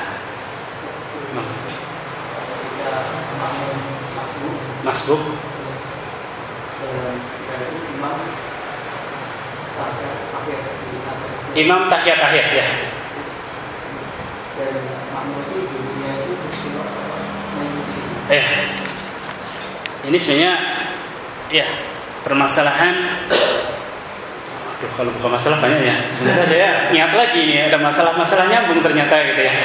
A: Masbuk. Imam tahiyat akhir ya. Eh, ini sebenarnya ya permasalahan. Aduh, kalau bukan masalah banyak ya. Sebenarnya saya niat lagi nih, ada masalah-masalah nyambung ternyata gitu ya.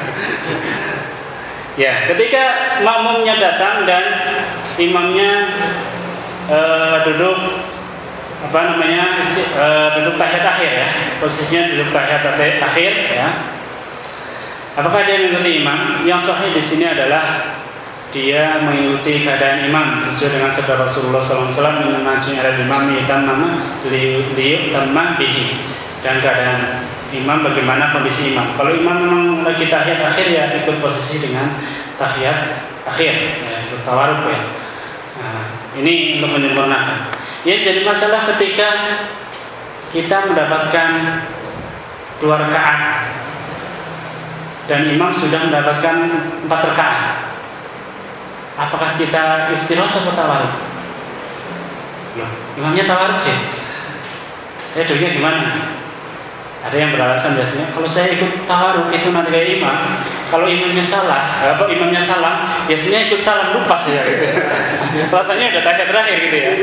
A: Ya, ketika makmumnya datang dan imamnya uh, duduk apa namanya uh, duduk tahiyat akhir ya, posisinya duduk tahiyat akhir ya. Apakah dia mengikuti imam? Yang sahih di sini adalah dia mengikuti keadaan imam sesuai dengan sabda Rasulullah sallallahu alaihi wasallam, mengacu ala imam itamama liyu tamam bihi, dan keadaan imam bagaimana kondisi imam. Kalau imam memang lagi tahiyat akhir ya ikut posisi dengan tahiyat akhir ya, ikut tawarruk ya. Nah, ini untuk menyempurnakan. Ya, jadi masalah ketika kita mendapatkan dua rakaat dan imam sudah mendapatkan empat rakaat, apakah kita iftiros atau tawarruk? Ya, imamnya tawarruk sih. Saya dulunya gimana? Ada yang beralasan biasanya kalau saya ikut tawarruk itu nanti kayak imam. Kalau imamnya salah, apa imamnya salah, biasanya ikut salah lupa saja gitu. Rasanya udah tahiyat terakhir gitu ya.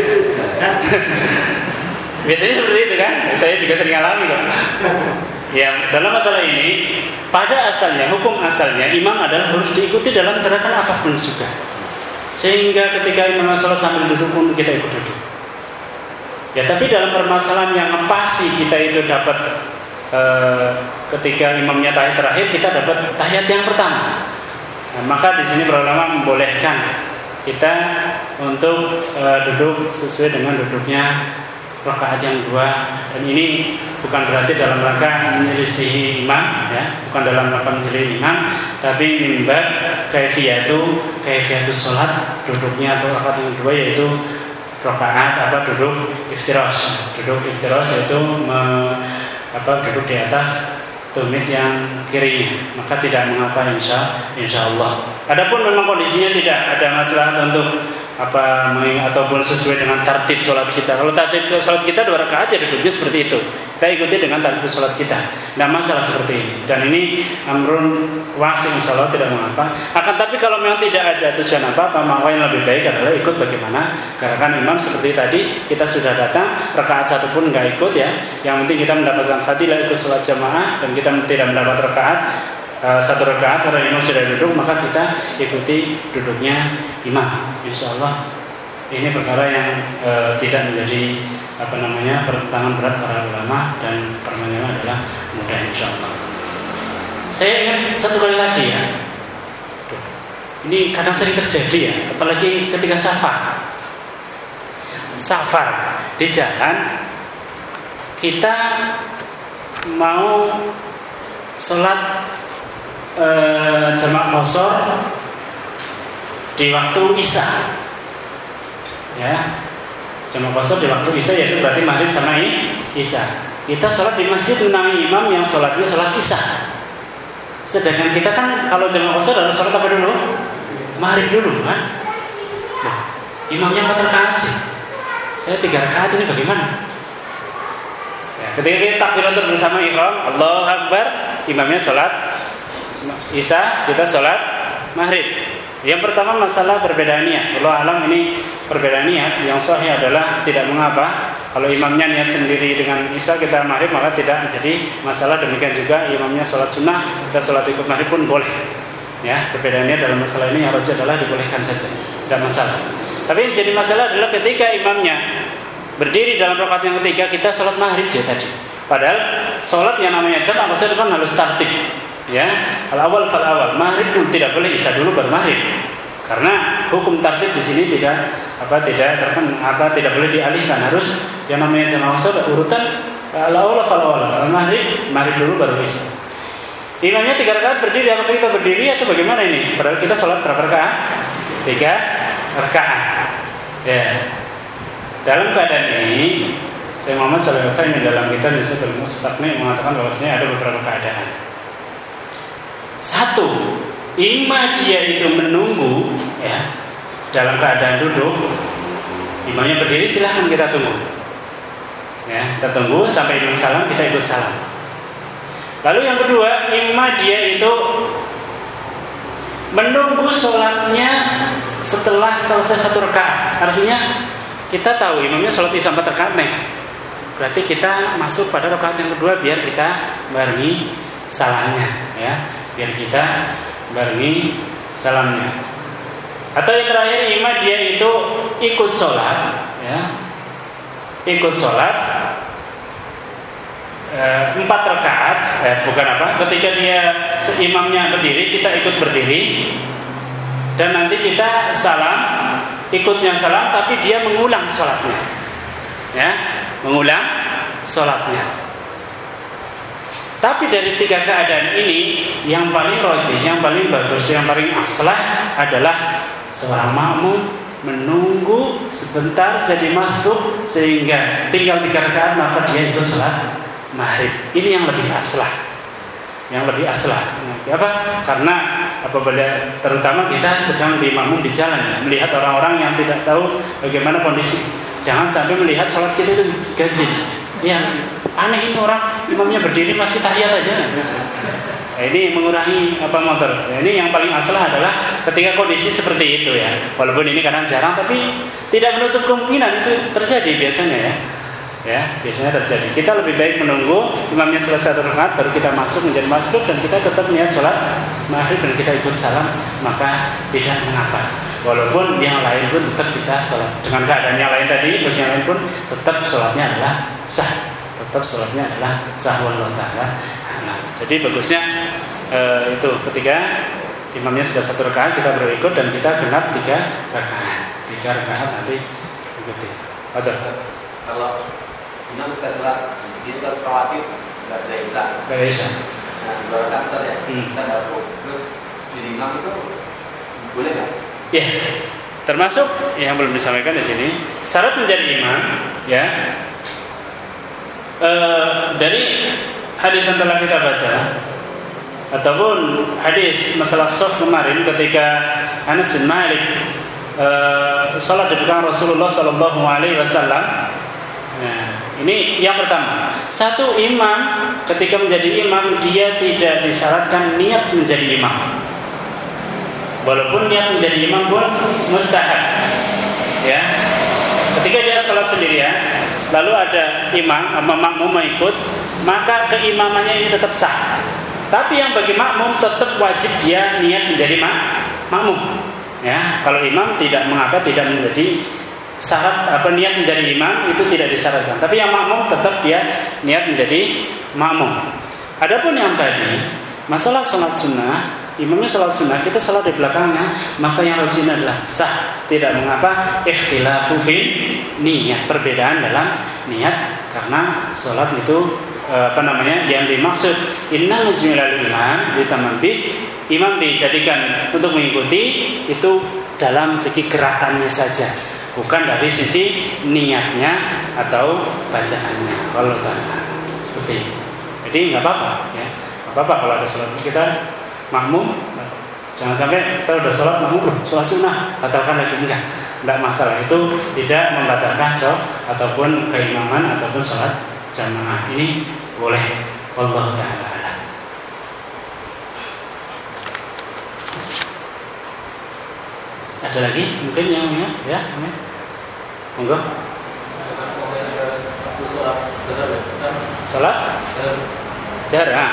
A: Biasanya seperti itu kan? Saya juga sering alami kok. Ya, dalam masalah ini pada asalnya, hukum asalnya imam adalah harus diikuti dalam gerakan apapun juga. Sehingga ketika imam sholat sambil duduk pun kita ikut duduk. Ya, tapi dalam permasalahan yang pasti kita itu dapat e, ketika imamnya tahiyat terakhir, kita dapat tahiyat yang pertama. Nah, maka di sini para ulama membolehkan kita untuk e, duduk sesuai dengan duduknya rakaat yang dua, dan ini bukan berarti dalam rangka menyelisihi imam ya, bukan dalam rangka menyelisihi imam, tapi mimbar kaifiyatu kaifiyatu sholat, duduknya atau rakaat yang kedua yaitu rakaat apa duduk iftiras, duduk iftiras yaitu me, apa duduk di atas tumit yang kirinya, maka tidak mengapa insya insya Allah. Adapun memang kondisinya tidak ada masalah untuk apa ataupun sesuai dengan tertib sholat kita. Kalau tertib sholat kita dua rakaat ya duduknya seperti itu. Kita ikuti dengan tertib sholat kita. Tidak masalah seperti ini. Dan ini amrun wasi insyaallah tidak mengapa. Akan tapi kalau memang tidak ada tujuan apa-apa, maka yang lebih baik adalah ikut bagaimana gerakan imam seperti tadi. Kita sudah datang rakaat satu pun nggak ikut ya. Yang penting kita mendapatkan fadilah ikut sholat jamaah dan kita tidak mendapat rakaat satu rakaat karena imam sudah duduk, maka kita ikuti duduknya imam. Insyaallah ini perkara yang e, tidak menjadi apa namanya pertentangan berat para ulama dan permainannya adalah mudah insyaallah. Saya ingat satu kali lagi ya. Ini kadang sering terjadi ya, apalagi ketika safar. Safar di jalan kita mau sholat E, jamak qashar di waktu isya, ya, jamak qashar di waktu isya yaitu berarti maghrib sama isya. Kita sholat di masjid menangi imam yang sholatnya sholat isya. Sedangkan kita kan kalau jamak qashar harus sholat apa dulu? Maghrib dulu, kan? Nah, imamnya empat rakaat sih. Saya tiga rakaat ini bagaimana? Ya, ketika kita takbiratul bersama ihram, Allahu Akbar, imamnya sholat isya, kita sholat maghrib. Yang pertama masalah perbedaan niat. Allah alam ini perbedaan niat. Yang sahih adalah tidak mengapa. Kalau imamnya niat sendiri dengan isya, kita maghrib, maka tidak jadi masalah. Demikian juga imamnya sholat sunnah, kita sholat ikut maghrib pun boleh. Ya, perbedaan niat dalam masalah ini yang rajih adalah dibolehkan saja, tidak masalah. Tapi yang jadi masalah adalah ketika imamnya berdiri dalam rakaat yang ketiga, kita sholat maghrib saja tadi. Padahal sholat yang namanya jamak qashar kan harus tartib. Ya, al awal fal awal, maghrib pun tidak boleh, isya dulu baru maghrib. Karena hukum tartib di sini tidak apa tidak terken, apa tidak boleh dialihkan, harus yang namanya jamak qashar urutan al awal fal awal, maghrib maghrib dulu baru isya. Imamnya tiga rakaat berdiri, apa kita berdiri atau bagaimana ini? Padahal kita sholat berapa rakaat? Tiga rakaat. Ya. Dalam keadaan ini, Syekh Muhammad Shalih Al-Utsaimin dalam kitab Nisbatul Mustaqni mengatakan bahwasanya ada beberapa keadaan. Satu, imam dia itu menunggu ya, dalam keadaan duduk, imamnya berdiri, silahkan kita tunggu. Ya, kita tunggu sampai imam salam, kita ikut salam. Lalu yang kedua, imam dia itu menunggu sholatnya setelah selesai satu rakaat. Artinya kita tahu imamnya sholat isya empat rakaat nih. Berarti kita masuk pada rakaat yang kedua biar kita barengi salamnya, ya. Biar kita barengi salamnya. Atau yang terakhir, imam dia itu ikut sholat, ya, ikut sholat e, empat rakaat, eh, bukan apa? Ketika dia imamnya berdiri, kita ikut berdiri, dan nanti kita salam, ikutnya salam, tapi dia mengulang sholatnya, ya, mengulang sholatnya. Tapi dari tiga keadaan ini, yang paling rajih, yang paling bagus, yang paling aslah adalah seorang makmum menunggu sebentar jadi masuk sehingga tinggal tiga rakaat maka dia ikut sholat maghrib. Ini yang lebih aslah, yang lebih aslah. Apa? Karena apabila terutama kita sedang di makmum di jalan, melihat orang-orang yang tidak tahu bagaimana kondisi, jangan sampai melihat sholat kita itu ganjil. Ya, aneh ini orang imamnya berdiri masih tahiyat aja. Nah, ini mengurangi apa motor. Nah, ini yang paling asal adalah ketika kondisi seperti itu ya. Walaupun ini kadang jarang, tapi tidak menutup kemungkinan itu terjadi biasanya ya. Ya, biasanya terjadi. Kita lebih baik menunggu imamnya selesai satu rakaat baru kita masuk menjadi masuk dan kita tetap niat sholat maghrib dan kita ikut salam, maka tidak mengapa. Walaupun yang lain pun tetap kita sholat dengan keadaan yang lain tadi, terus yang lain pun tetap sholatnya adalah sah, tetap sholatnya adalah sah wallahu ta'ala. Nah, jadi bagusnya e, itu ketika imamnya sudah satu rakaat kita berikut dan kita genap tiga rakaat, tiga rakaat nanti ikuti. Ada.
D: Kalau imam setelah itu rawatib nggak ada isya,
A: nggak ada isya.
D: Nah, dua rakaat ya,
A: hmm.
D: kita masuk terus di imam itu boleh nggak?
A: Ya, termasuk yang belum disampaikan di sini syarat menjadi imam, ya. E, dari hadis yang telah kita baca ataupun hadis masalah shaf kemarin ketika Anas bin Malik uh, salat di belakang Rasulullah Sallallahu Alaihi Wasallam. Nah, ini yang pertama. Satu, imam ketika menjadi imam dia tidak disyaratkan niat menjadi imam. Walaupun niat menjadi imam pun mustahab. Ya. Ketika dia salat sendirian, lalu ada imam atau makmum mengikut, maka keimamannya ini tetap sah. Tapi yang bagi makmum tetap wajib dia niat menjadi mak- makmum. Ya, kalau imam tidak mengapa tidak menjadi syarat apa niat menjadi imam itu tidak disyaratkan. Tapi yang makmum tetap dia niat menjadi makmum. Adapun yang tadi masalah sholat sunnah, imamnya sholat sunnah, kita sholat di belakangnya, maka yang rajin adalah sah. Tidak mengapa ikhtilafu fil niat, perbedaan dalam niat, karena sholat itu apa namanya yang dimaksud inna mujmilal imam ditamambi, imam dijadikan untuk mengikuti itu dalam segi gerakannya saja, bukan dari sisi niatnya atau bacaannya. Kalau ta'ala seperti itu. Jadi nggak apa-apa ya, nggak apa-apa kalau ada sholat kita makmum, jangan sampai kita udah sholat makmum, sholat sunnah batalkan lagi, enggak, enggak masalah. Itu tidak membatalkan sholat ataupun keimaman ataupun sholat jamaah, ini boleh. Wallahu ta'ala. Ada lagi mungkin yang ya, ya, monggo. Salat jarang.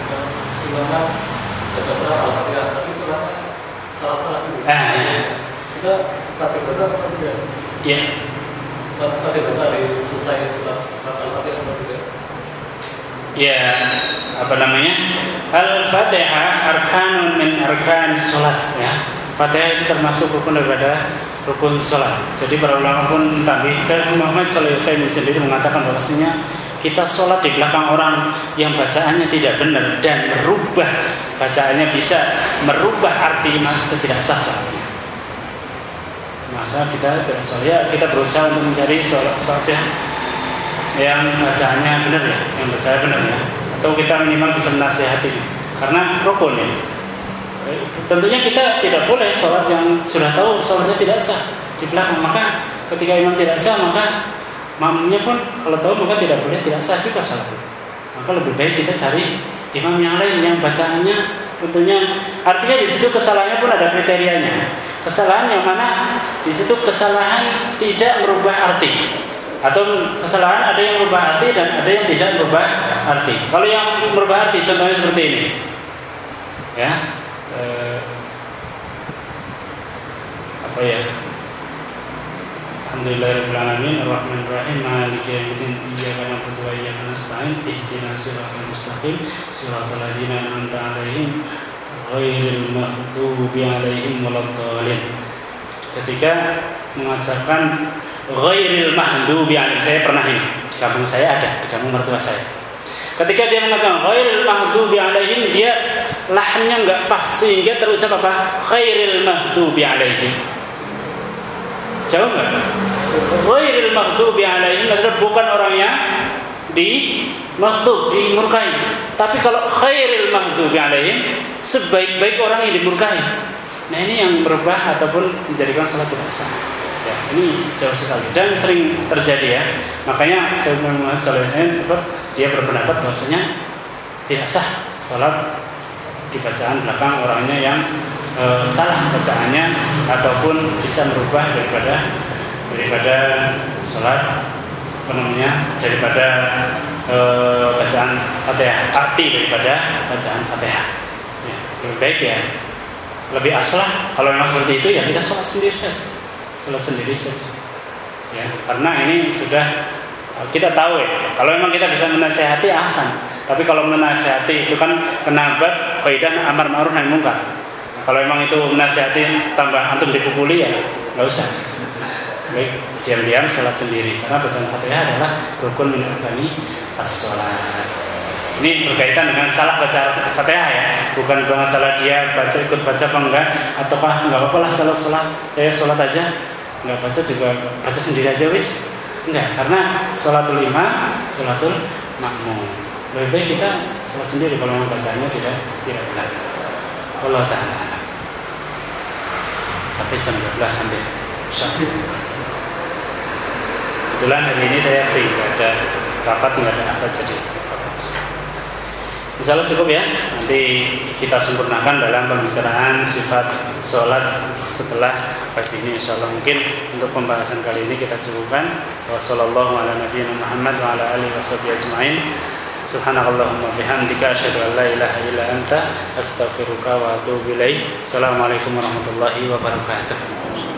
A: Ah, ya.
B: Kita baca bahasa apa tidak?
A: Iya.
B: Baca bahasa di selesai surat Al-Fatihah seperti itu.
A: Ya, apa namanya? Al-Fatihah arkanun min arkan salat ya. Fatihah itu termasuk rukun daripada rukun salat. Jadi para ulama pun tadi, saya Muhammad Shalih Al-Utsaimin sendiri mengatakan bahwasanya kita sholat di belakang orang yang bacaannya tidak benar dan merubah bacaannya, bisa merubah arti, maka kita tidak sah sholatnya. Masa kita tidak sah, ya kita berusaha untuk mencari sholat sholat yang bacaannya benar ya, yang bacaannya benar ya, atau kita minimal bisa menasihati karena rukun ya. Tentunya kita tidak boleh sholat yang sudah tahu sholatnya tidak sah di belakang, maka ketika imam tidak sah maka makmumnya pun kalau tahu maka tidak boleh tidak sah juga sholat itu. Maka lebih baik kita cari imam yang lain yang bacaannya tentunya, artinya di situ kesalahannya pun ada kriterianya. Kesalahan yang mana di situ kesalahan tidak merubah arti, atau kesalahan ada yang merubah arti dan ada yang tidak merubah arti. Kalau yang merubah arti contohnya seperti ini ya, eh, apa ya, Alhamdulillahirabbil alamin arrahmanir rahim maliki yaumiddin iyyaka na'budu wa iyyaka nasta'in ihdinas siratal mustaqim siratal ladzina an'amta 'alaihim ghairil maghdubi 'alaihim waladdallin. Ketika mengucapkan ghairil maghdubi 'alaihim, saya pernah ini di kampung saya ada, di kampung mertua saya. Ketika dia mengucapkan ghairil maghdubi 'alaihim, dia lahannya enggak pas sehingga terucap apa? Ghairil maghdubi 'alaihim. Jauh enggak? Ghairil maghdubi 'alaihim adalah bukan orang yang di maghdub, dimurkai. Tapi kalau khairil maghdubi 'alaihim, sebaik-baik orang yang dimurkai. Nah, ini yang berubah ataupun menjadikan salat tidak sah. Ya, ini jauh sekali dan sering terjadi ya. Makanya saya Muhammad Shalih Al-Utsaimin dia berpendapat bahwasanya tidak sah salat di bacaan belakang orangnya yang e, salah bacaannya ataupun bisa merubah daripada daripada salat apa namanya daripada e, bacaan Fatihah, arti daripada bacaan Fatihah. Ya, lebih baik ya, lebih aslah kalau memang seperti itu ya kita salat sendiri saja, salat sendiri saja. Ya, karena ini sudah kita tahu ya, kalau memang kita bisa menasihati ahsan. Tapi kalau menasihati itu kan kena bab kaidah amar ma'ruf nahi munkar. Nah, kalau memang itu menasihati tambah antum dipukuli ya enggak usah. Baik, diam-diam salat sendiri karena bacaan Fatihah adalah rukun min arkani as-shalah. Ini berkaitan dengan salah baca Fatihah ya, bukan masalah dia baca ikut baca apa enggak, ataukah enggak apa-apa lah salat salat saya salat aja enggak baca juga baca sendiri aja wis. Enggak, karena sholatul imam, sholatul makmum. Lebih baik kita salat sendiri kalau memang bacanya tidak tidak benar. Allah Ta'ala. sampai jam dua belas sampai Syahid. Kebetulan hari ini saya free, nggak ada rapat, nggak ada apa, jadi insya Allah cukup ya. Nanti kita sempurnakan dalam pembicaraan sifat sholat setelah pagi ini. Insya Allah mungkin untuk pembahasan kali ini kita cukupkan. Wassalamualaikum warahmatullahi wabarakatuh wa ala alihi washabihi ajma'in. Subhanakallahumma bihamdika asyhadu an la ilaha illa anta astaghfiruka wa atubu ilaik. Assalamualaikum warahmatullahi wabarakatuh.